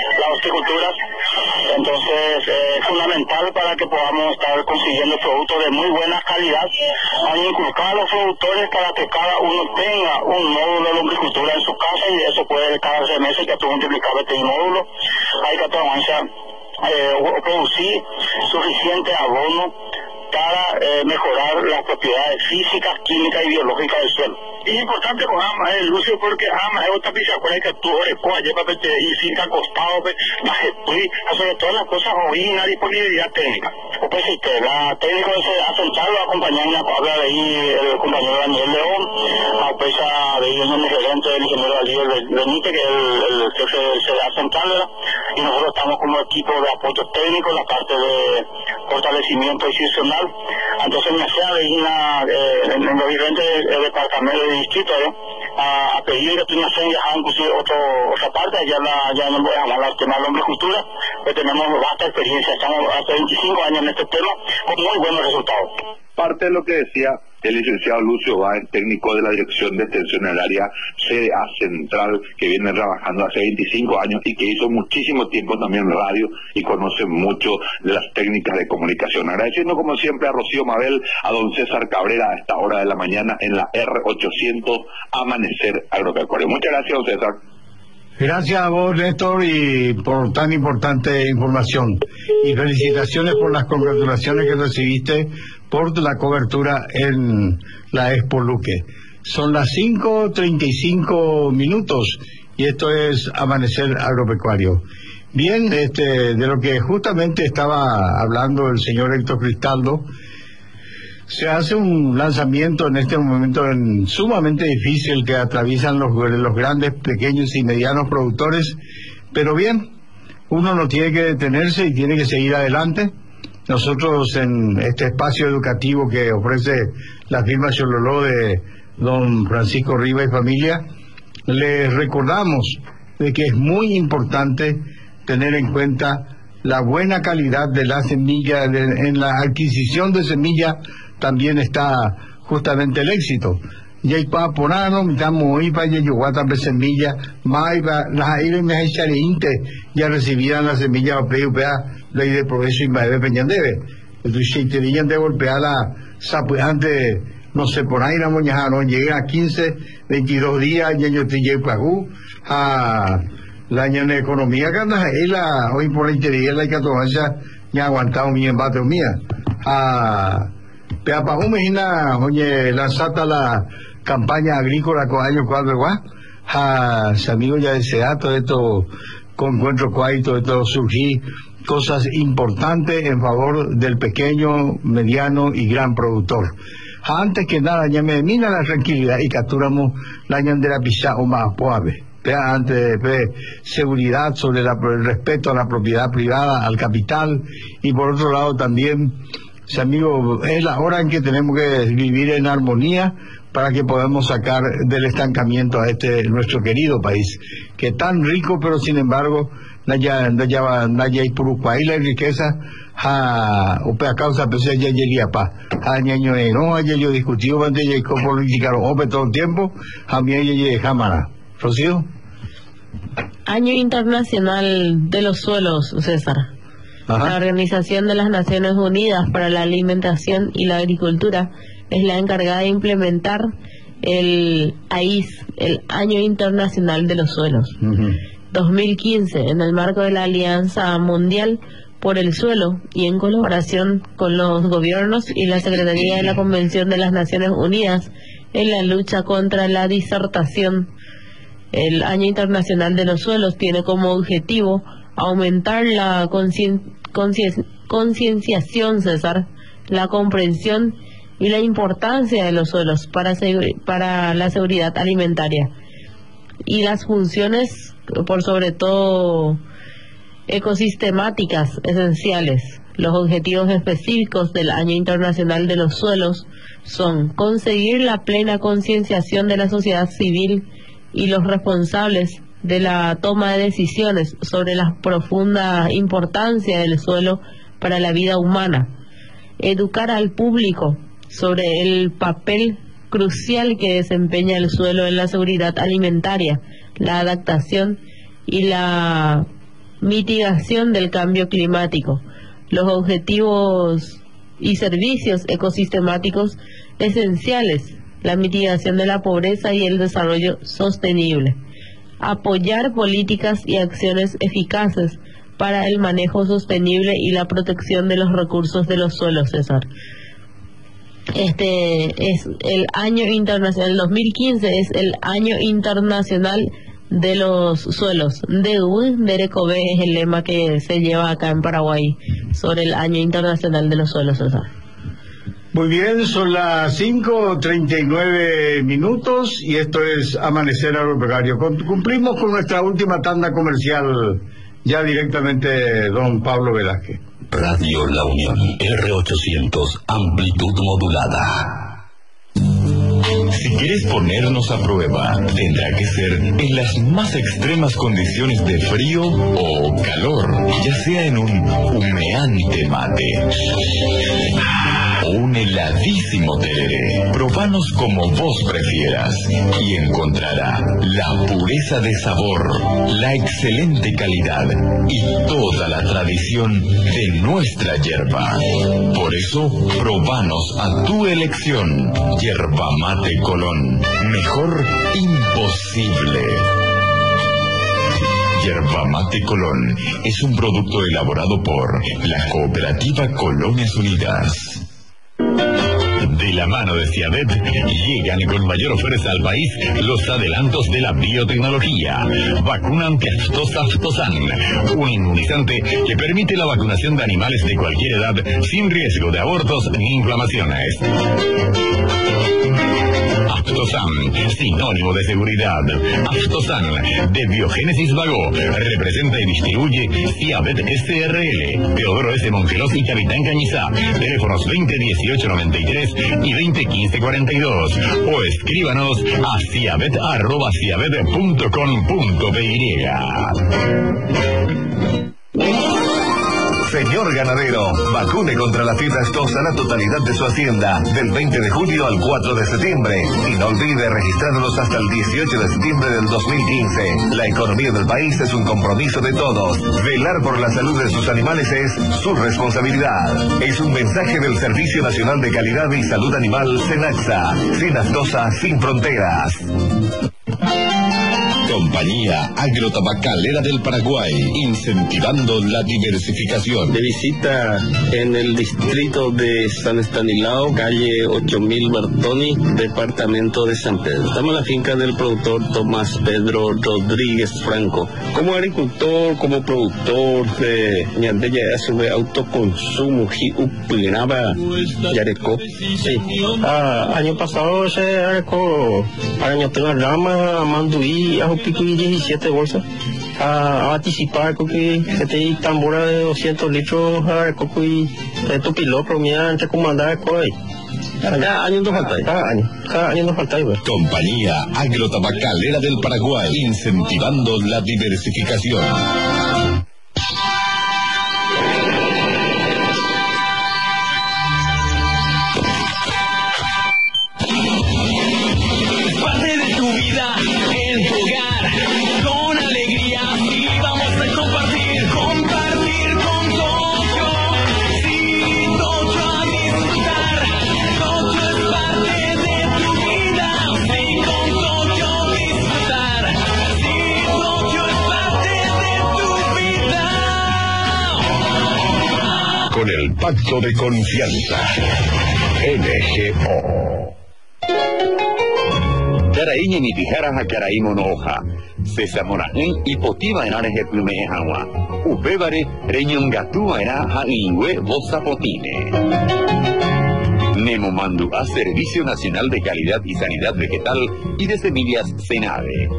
Entonces, es fundamental para que podamos estar consiguiendo productos de muy buena calidad. Hay que inculcar a los productores para que cada uno tenga un módulo de lombricultura en su casa, y eso puede cada 6 meses que tú multiplicar este módulo. Hay que producir suficiente abono para mejorar las propiedades físicas, químicas y biológicas del suelo. Es importante con AMA, Lucio, porque AMA es otra pieza que tú eres para y sin acostado, más sobre todas las cosas hoy una disponibilidad técnica. Pues la técnica de Central lo acompaña en la palabra de ahí el compañero Daniel León, a pesar de ahí el gerente del ingeniero Alier Benítez, que es el jefe de CDA Central, y nosotros estamos como equipo de apoyo técnico en la parte de fortalecimiento institucional. Entonces me hacía de en los diferentes departamentos de distrito a pedir que tú me hacen viajar inclusive otra parte, ya no voy a hablar del tema de la hombricultura, que tenemos vasta experiencia, estamos hace 25 años en este tema con muy buenos resultados. Parte de lo que decía el licenciado Lucio Báez, técnico de la Dirección de Extensión Agraria CDA Central, que viene trabajando hace 25 años y que hizo muchísimo tiempo también radio y conoce mucho de las técnicas de comunicación. Agradeciendo como siempre a Rocío Mabel, a don César Cabrera a esta hora de la mañana en la R800 Amanecer Agropecuario. Muchas gracias, don César. Gracias a vos, Néstor, y por tan importante información. Y felicitaciones por las congratulaciones que recibiste por la cobertura en la Expo Luque. Son las 5:35 y esto es Amanecer Agropecuario. Bien, de lo que justamente estaba hablando el señor Héctor Cristaldo, se hace un lanzamiento en este momento sumamente difícil que atraviesan los grandes, pequeños y medianos productores, pero bien, uno no tiene que detenerse y tiene que seguir adelante. Nosotros en este espacio educativo que ofrece la firma Chololó de don Francisco Riva y familia, les recordamos de que es muy importante tener en cuenta la buena calidad de la semilla. En la adquisición de semilla también está justamente el éxito. Y hay para ponernos, mitamos y para yuguata de semilla, más las aires me ya recibían la semilla PUPA, ley de progreso y más de peñandebe. Entonces, si te digan de golpear la sapuante, no sé, por ahí la moñajaron, llegué a 15, 22 días, ya yo te llegué a la año de economía, que anda ahí hoy por la interior, la icatomancia, ya aguantado mi embate mía. Pero para imagina, oye, lanzata la campaña agrícola con años 4, amigos ya desea todo esto, con encuentro cuay, todo esto surgir, cosas importantes en favor del pequeño, mediano y gran productor. Antes que nada, ya me mina la tranquilidad y capturamos la ñandera pisá o más poave. Antes de seguridad sobre el respeto a la propiedad privada, al capital, y por otro lado también, amigos, es la hora en que tenemos que vivir en armonía para que podamos sacar del estancamiento a nuestro querido país, que es tan rico, pero sin embargo, naya y purucuay la riqueza, a causa de ya llegué pa, ñaño no, yo discutido antes de política todo el tiempo, a mí llegué jamás. Rocío. Año Internacional de los Suelos, César. Ajá. La Organización de las Naciones Unidas para la Alimentación y la Agricultura es la encargada de implementar el AIS, el Año Internacional de los Suelos. 2015, en el marco de la Alianza Mundial por el Suelo y en colaboración con los gobiernos y la Secretaría de la Convención de las Naciones Unidas en la lucha contra la desertación. El Año Internacional de los Suelos tiene como objetivo aumentar la concienciación, César, la comprensión y la importancia de los suelos para la seguridad alimentaria y las funciones, por sobre todo, ecosistemáticas esenciales. Los objetivos específicos del Año Internacional de los Suelos son conseguir la plena concienciación de la sociedad civil y los responsables de la toma de decisiones sobre la profunda importancia del suelo para la vida humana, educar al público sobre el papel crucial que desempeña el suelo en la seguridad alimentaria, la adaptación y la mitigación del cambio climático, los objetivos y servicios ecosistemáticos esenciales, la mitigación de la pobreza y el desarrollo sostenible, apoyar políticas y acciones eficaces para el manejo sostenible y la protección de los recursos de los suelos, César. Este es el año internacional, el 2015 es el año internacional de los suelos. Derecové es el lema que se lleva acá en Paraguay sobre el año internacional de los suelos, César. Muy bien, son las 5:39 y esto es Amanecer Agropecuario. Cumplimos con nuestra última tanda comercial, ya directamente don Pablo Velázquez. Radio La Unión, R800, amplitud modulada. Si quieres ponernos a prueba, tendrá que ser en las más extremas condiciones de frío o calor, ya sea en un humeante mate o un heladísimo tereré. Probanos como vos prefieras y encontrará la pureza de sabor, la excelente calidad y toda la tradición de nuestra yerba. Por eso, probanos a tu elección. Yerba Mate Colón. Mejor imposible. Yerba Mate Colón es un producto elaborado por la Cooperativa Colonias Unidas. De la mano de Ciavet, llegan con mayor fuerza al país los adelantos de la biotecnología. Vacuna antiaftosa Aftosan, un inmunizante que permite la vacunación de animales de cualquier edad sin riesgo de abortos ni inflamaciones. Aftosan, sinónimo de seguridad. Aftosan, de Biogénesis Vago, representa y distribuye Ciavet SRL, Teodoro S. Mongelos y Capitán Cañizá. Teléfonos 2018-93 y 2015-42. O escríbanos a ciavet@ciavet.com.py. Señor ganadero, vacune contra la fiebre aftosa la totalidad de su hacienda del 20 de julio al 4 de septiembre. Y no olvide registrarlos hasta el 18 de septiembre del 2015. La economía del país es un compromiso de todos. Velar por la salud de sus animales es su responsabilidad. Es un mensaje del Servicio Nacional de Calidad y Salud Animal, SENACSA. Sin aftosa, sin fronteras. Compañía Agrotabacalera del Paraguay, incentivando la diversificación. De visita en el distrito de San Estanislao, calle 8000 Bertoni, departamento de San Pedro. Estamos en la finca del productor Tomás Pedro Rodríguez Franco. Como agricultor, como productor de ñandeya sobre autoconsumo, upinaba yareco. Sí. Año pasado se areco araña tenga rama, manduí, ajo pico y 17 bolsas. A anticipar que se te tambora de 200 litros a coco y tu piloto mira entre comandar coi. Cada año nos falta. Cada año nos falta. Compañía Agrotabacalera del Paraguay, incentivando la diversificación. Con el pacto de confianza, NGO. Caraíña ni tijeras a caraímo no hoja. Sesamorajín y potiva en ares de plume agua. Upébare, reñón gatúa era a ingüe potine. Nemo mandu a Servicio Nacional de Calidad y Sanidad Vegetal y de Semillas Senave.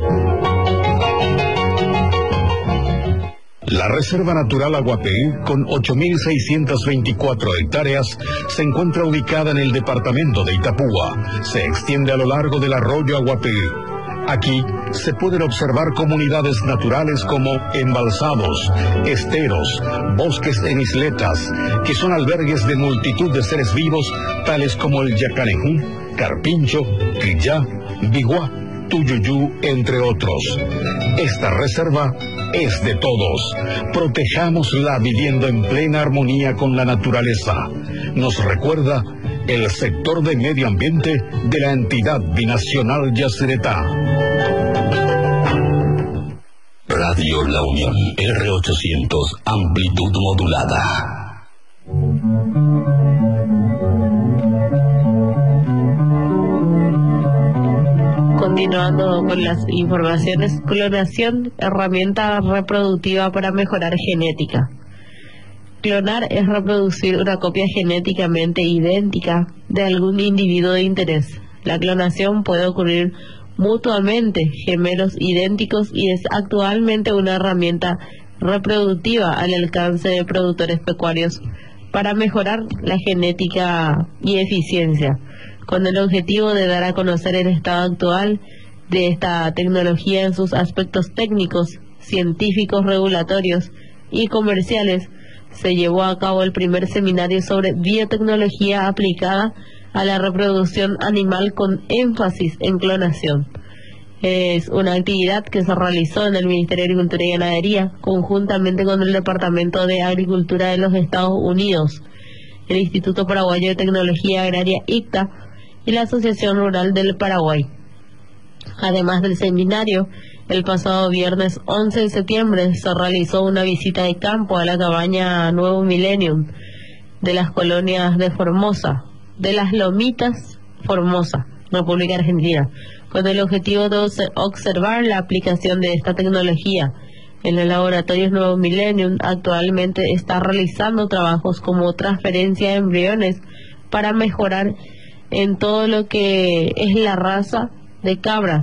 La Reserva Natural Aguapé, con 8.624 hectáreas, se encuentra ubicada en el departamento de Itapúa. Se extiende a lo largo del arroyo Aguapé. Aquí se pueden observar comunidades naturales como embalsados, esteros, bosques en isletas, que son albergues de multitud de seres vivos, tales como el yacanejú, carpincho, quillá, biguá, tuyuyú, entre otros. Esta reserva es de todos. Protejámosla viviendo en plena armonía con la naturaleza. Nos recuerda el sector de medio ambiente de la entidad binacional Yacyretá. Radio La Unión, R800, amplitud modulada. Continuando con las informaciones, clonación, herramienta reproductiva para mejorar genética. Clonar es reproducir una copia genéticamente idéntica de algún individuo de interés. La clonación puede ocurrir mutuamente, gemelos idénticos, y es actualmente una herramienta reproductiva al alcance de productores pecuarios para mejorar la genética y eficiencia, con el objetivo de dar a conocer el estado actual de esta tecnología en sus aspectos técnicos, científicos, regulatorios y comerciales. Se llevó a cabo el primer seminario sobre biotecnología aplicada a la reproducción animal con énfasis en clonación. Es una actividad que se realizó en el Ministerio de Agricultura y Ganadería, conjuntamente con el Departamento de Agricultura de los Estados Unidos, el Instituto Paraguayo de Tecnología Agraria ICTA y la Asociación Rural del Paraguay. Además del seminario, el pasado viernes 11 de septiembre se realizó una visita de campo a la cabaña Nuevo Millennium de las colonias de Formosa, de las Lomitas, Formosa, República Argentina, con el objetivo de observar la aplicación de esta tecnología. En los laboratorios Nuevo Millennium actualmente está realizando trabajos como transferencia de embriones para mejorar en todo lo que es la raza de cabras,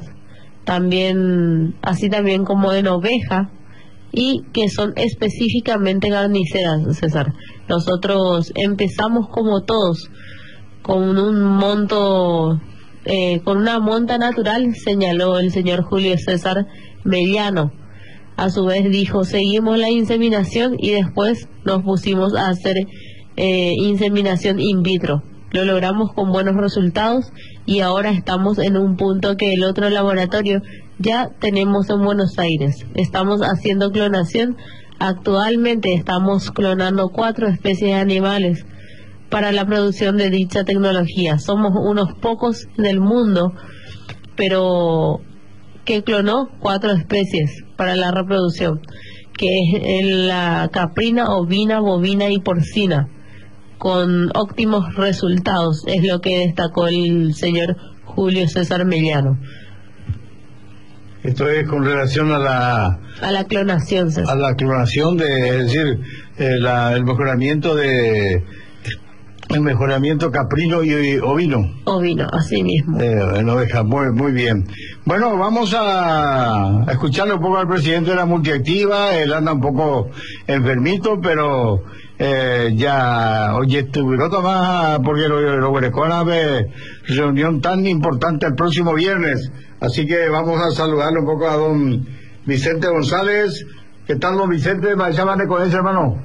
así también como en oveja, y que son específicamente carniceras, César. Nosotros empezamos como todos con un monto, con una monta natural, señaló el señor Julio César Mediano, A su vez dijo, seguimos la inseminación y después nos pusimos a hacer inseminación in vitro. Lo logramos con buenos resultados y ahora estamos en un punto que el otro laboratorio ya tenemos en Buenos Aires. Estamos haciendo clonación. Actualmente estamos clonando 4 especies de animales para la producción de dicha tecnología. Somos unos pocos del mundo, pero que clonó 4 especies para la reproducción, que es la caprina, ovina, bovina y porcina, con óptimos resultados, es lo que destacó el señor Julio César Mellano. Esto es con relación a la clonación, César. A la clonación, es decir, el mejoramiento caprino y ovino. Ovino, así mismo. En ovejas, muy bien. Bueno, vamos a escucharle un poco al presidente de la multiactiva. Él anda un poco enfermito, pero ya, oye, estuvieron más porque lo huerecona de reunión tan importante el próximo viernes. Así que vamos a saludarle un poco a don Vicente González. ¿Qué tal, don Vicente? Llámame con ese, hermano.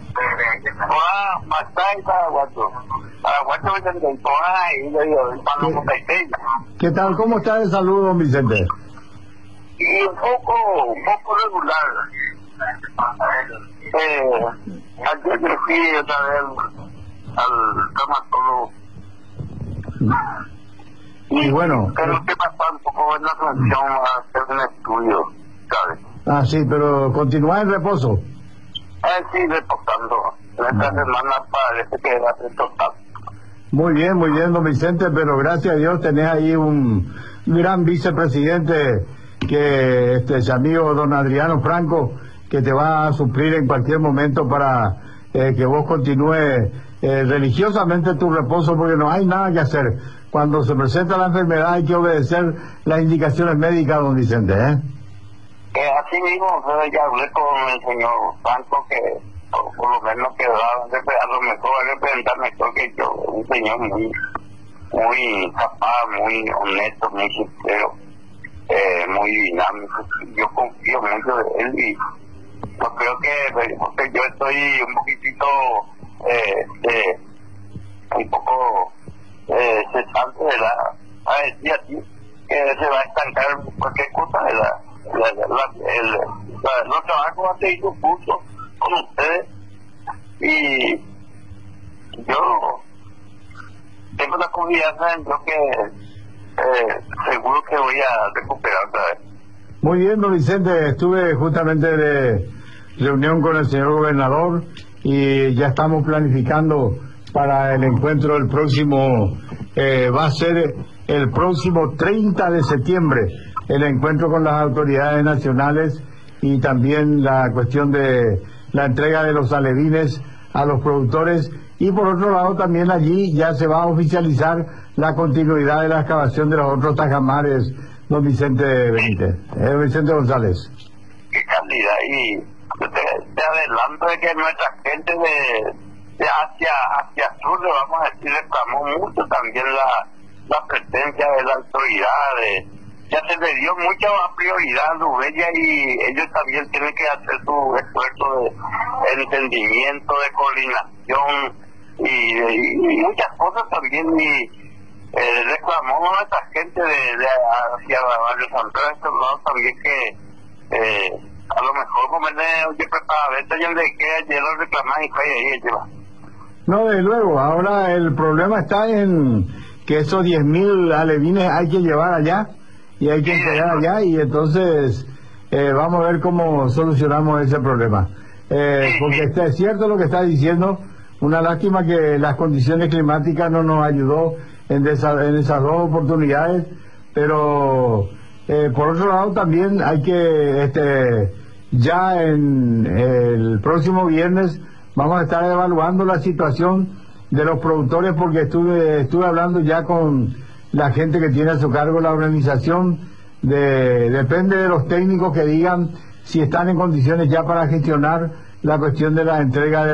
¿Qué tal? ¿Cómo está de salud, don Vicente? Y un poco regular. Ayer me fui otra vez al dermatólogo. Y bueno. Pero que pasó un poco en la función a hacer un estudio, ¿sabes? Ah, sí, pero continúa en reposo. Sí, reposando. Esta semana parece que va a ser total. Muy bien, don Vicente, pero gracias a Dios tenés ahí un gran vicepresidente que es amigo don Adriano Franco, que te va a suplir en cualquier momento para que vos continúes religiosamente tu reposo, porque no hay nada que hacer. Cuando se presenta la enfermedad hay que obedecer las indicaciones médicas, don Vicente, así mismo, ya hablé con el señor Franco, que por lo menos que a lo mejor va a representar mejor que yo, un señor muy capaz, muy honesto, muy sincero, muy dinámico. Yo confío mucho de él y yo creo que porque yo estoy un poquitito un poco cesante de a decir a ti que se va a estancar cualquier cosa de los trabajos han seguido juntos con ustedes y yo tengo la confianza en lo que seguro que voy a recuperar otra vez. Muy bien, don Vicente, estuve justamente de reunión con el señor gobernador y ya estamos planificando para el encuentro del próximo, va a ser el próximo 30 de septiembre, el encuentro con las autoridades nacionales y también la cuestión de la entrega de los alevines a los productores, y por otro lado también allí ya se va a oficializar la continuidad de la excavación de los otros tajamares, don Vicente Benítez, Vicente González. Qué calidad, y te adelanto de que nuestra gente de hacia sur, le vamos a decir, reclamó mucho también la presencia de la autoridad, ya se le dio mucha prioridad a Lubella y ellos también tienen que hacer su esfuerzo de entendimiento, de coordinación y muchas cosas también. Y reclamó a nuestra gente de hacia Barrio San Pedro, de estos lados también, que a lo mejor como oye preparado esto ya le queda ayer lo reclamar y fue ahí lleva. No, de luego, ahora el problema está en que esos 10.000 alevines hay que llevar allá y hay que entregar allá, y entonces vamos a ver cómo solucionamos ese problema, porque es cierto lo que está diciendo. Una lástima que las condiciones climáticas no nos ayudó en esas dos oportunidades, pero por otro lado también hay que ya en el próximo viernes vamos a estar evaluando la situación de los productores, porque estuve hablando ya con la gente que tiene a su cargo la organización. Depende de los técnicos que digan si están en condiciones ya para gestionar la cuestión de la entrega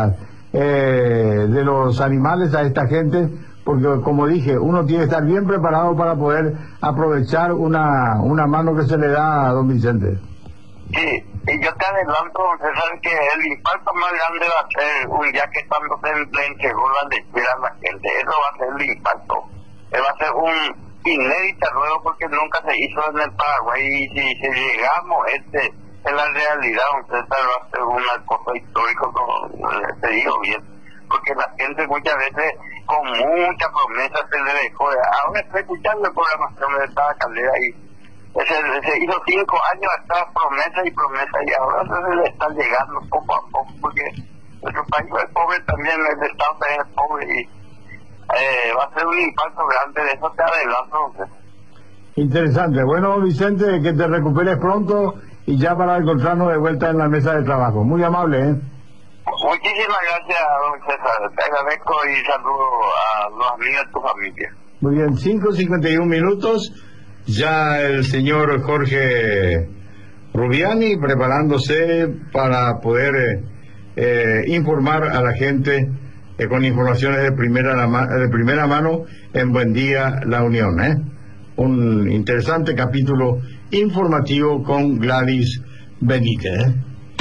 de los animales a esta gente, porque como dije, uno tiene que estar bien preparado para poder aprovechar una mano que se le da a don Vicente. Sí, Y yo te adelanto, César, que el impacto más grande va a ser un día que cuando se le entregó la lechera a la gente. Eso va a ser el impacto. Va a ser un inédito ruego porque nunca se hizo en el Paraguay. Y si llegamos, en la realidad, César, va a ser una cosa histórica, como te digo bien. Porque la gente muchas veces, con mucha promesa, se le dejó. Ahora estoy escuchando la programación de esta Caldera y se hizo 5 años atrás promesa y ahora se le está llegando poco a poco porque nuestro país es pobre también, el Estado también es pobre y va a ser un impacto grande, de eso te adelanto. Interesante. Bueno, Vicente, que te recuperes pronto y ya para encontrarnos de vuelta en la mesa de trabajo. Muy amable, ¿eh? Muchísimas gracias, don César. Te agradezco y saludo a los amigos de tu familia. Muy bien, 5:51 minutos. Ya el señor Jorge Rubiani preparándose para poder informar a la gente con informaciones de primera mano en Buen Día La Unión. Un interesante capítulo informativo con Gladys Benítez.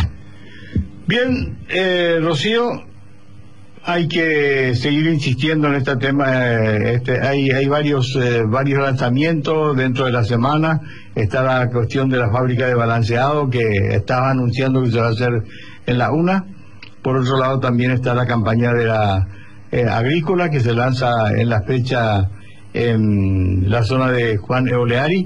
Bien, Rocío, hay que seguir insistiendo en este tema. Hay varios lanzamientos dentro de la semana. Está la cuestión de la fábrica de balanceado que estaba anunciando que se va a hacer en la UNA. Por otro lado también está la campaña de la agrícola que se lanza en la fecha en la zona de Juan Eoleari.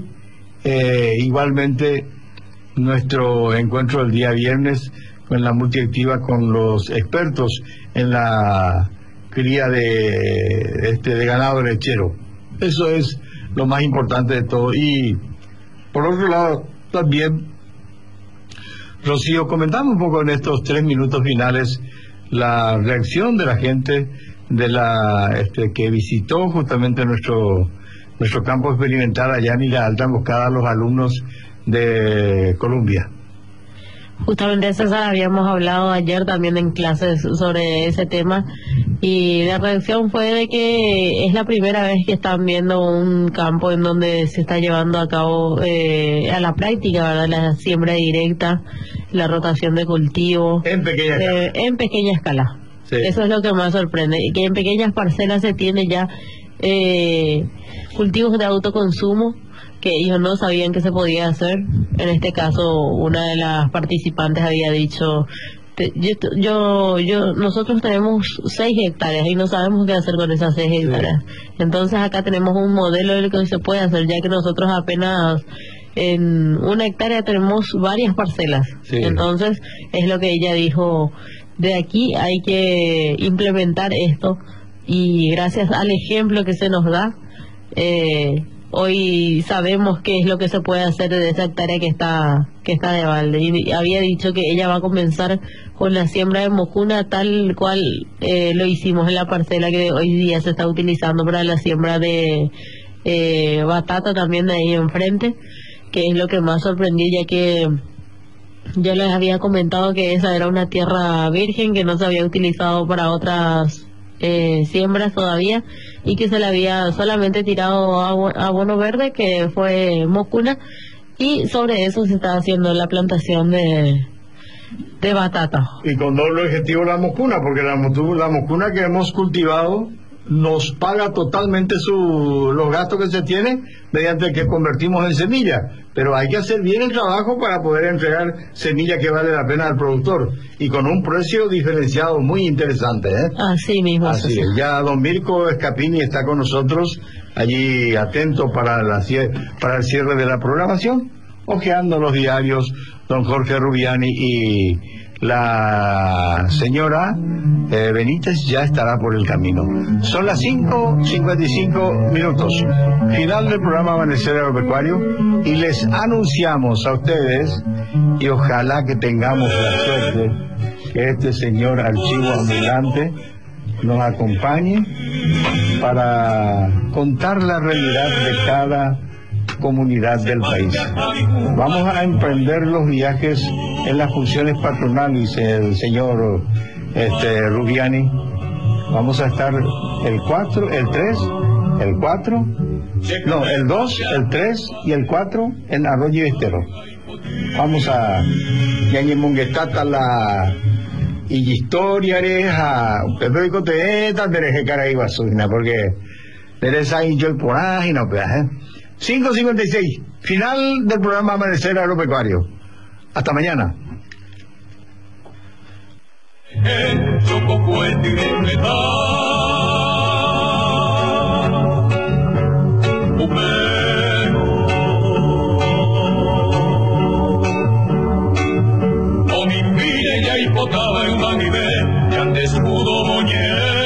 Igualmente nuestro encuentro el día viernes con la multiactiva con los expertos en la cría de ganado lechero. Eso es lo más importante de todo. Y por otro lado también, Rocío, comentamos un poco en estos 3 minutos finales la reacción de la gente de que visitó justamente nuestro campo experimental allá en Isla Alta, en Emboscada, a los alumnos de Colombia. Justamente, César, habíamos hablado ayer también en clases sobre ese tema y la reacción fue de que es la primera vez que están viendo un campo en donde se está llevando a cabo a la práctica, ¿verdad? La siembra directa, la rotación de cultivo en pequeña escala. Sí. Eso es lo que más sorprende, que en pequeñas parcelas se tiene ya cultivos de autoconsumo que ellos no sabían que se podía hacer. En este caso, una de las participantes había dicho, nosotros tenemos 6 hectáreas y no sabemos qué hacer con esas 6 hectáreas. Entonces acá tenemos un modelo de lo que se puede hacer, ya que nosotros apenas en 1 hectárea tenemos varias parcelas. Sí. Entonces es lo que ella dijo, de aquí hay que implementar esto y gracias al ejemplo que se nos da, hoy sabemos qué es lo que se puede hacer de esa hectárea que está de balde. Y había dicho que ella va a comenzar con la siembra de mocuna tal cual lo hicimos en la parcela que hoy día se está utilizando para la siembra de batata también de ahí enfrente, que es lo que más sorprendió, ya que yo les había comentado que esa era una tierra virgen que no se había utilizado para otras siembras todavía y que se le había solamente tirado abono verde, que fue mocuna, y sobre eso se está haciendo la plantación de batata. Y con doble objetivo la mocuna, porque la mocuna que hemos cultivado nos paga totalmente los gastos que se tiene mediante que convertimos en semilla, pero hay que hacer bien el trabajo para poder entregar semilla que vale la pena al productor y con un precio diferenciado muy interesante, Así mismo. Así es. Ya don Mirko Escapini está con nosotros allí atento para el cierre de la programación, ojeando los diarios. Don Jorge Rubiani y la señora Benítez ya estará por el camino. Son las 5:55 minutos. Final del programa Amanecer Agropecuario, y les anunciamos a ustedes, y ojalá que tengamos la suerte que este señor archivo ambulante nos acompañe para contar la realidad de cada comunidad del país. Vamos a emprender los viajes en las funciones patronales, el señor Rubiani. Vamos a estar el 4, el 3, el 4, no, el 2, el 3 y el 4 en Arroyo y Estero. vamos a Yañemunguetata la y historia a periódico te de Caraíbasuna porque Teresa y yo por ahí no peas 5:56 final del programa Amanecer Agropecuario. Hasta mañana. Potaba en Manibé, y antes pudo moñer.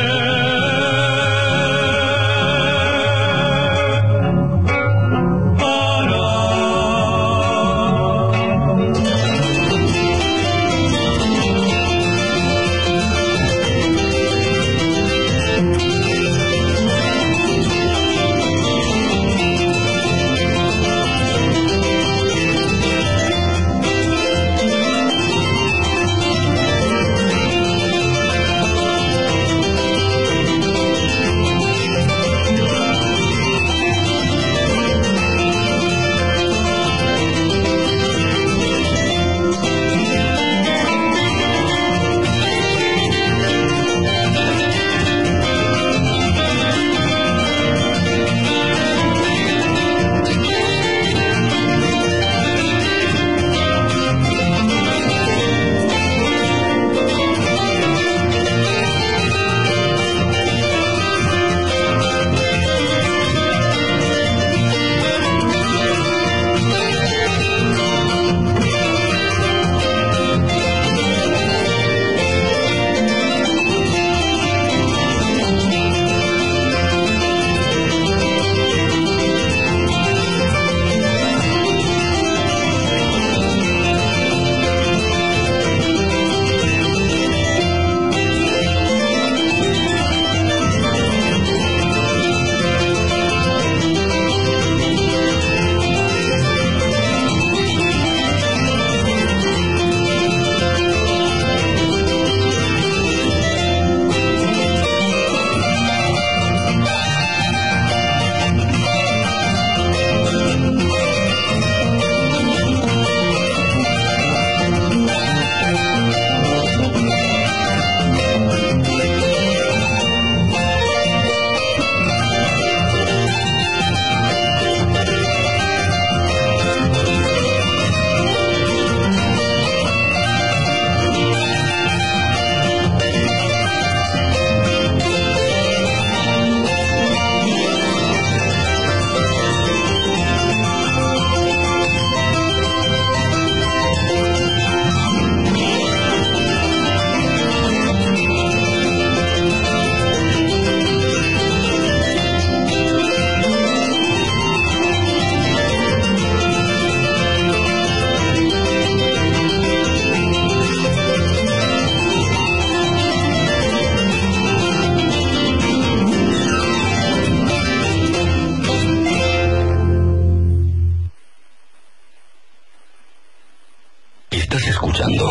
Estás escuchando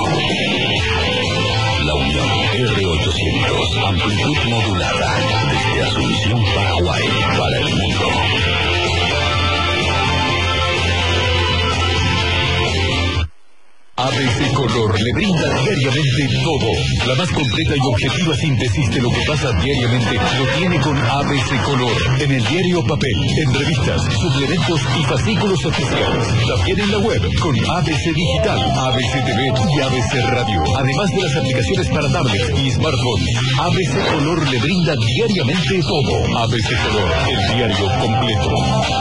La Unión R800, amplitud modulada, desde Asunción, Paraguay, para el mundo. ABC Color le brinda diariamente todo. La más completa y objetiva síntesis de lo que pasa diariamente lo tiene con ABC Color. En el diario papel, en revistas, suplementos y fascículos oficiales. También en la web con ABC Digital, ABC TV y ABC Radio. Además de las aplicaciones para tablets y smartphones. ABC Color le brinda diariamente todo. ABC Color, el diario completo.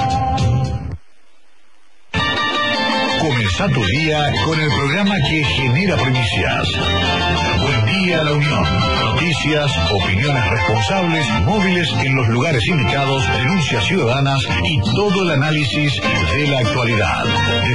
Comenzá tu día con el programa que genera primicias. Buen día, La Unión. Noticias, opiniones responsables, móviles en los lugares indicados, denuncias ciudadanas y todo el análisis de la actualidad.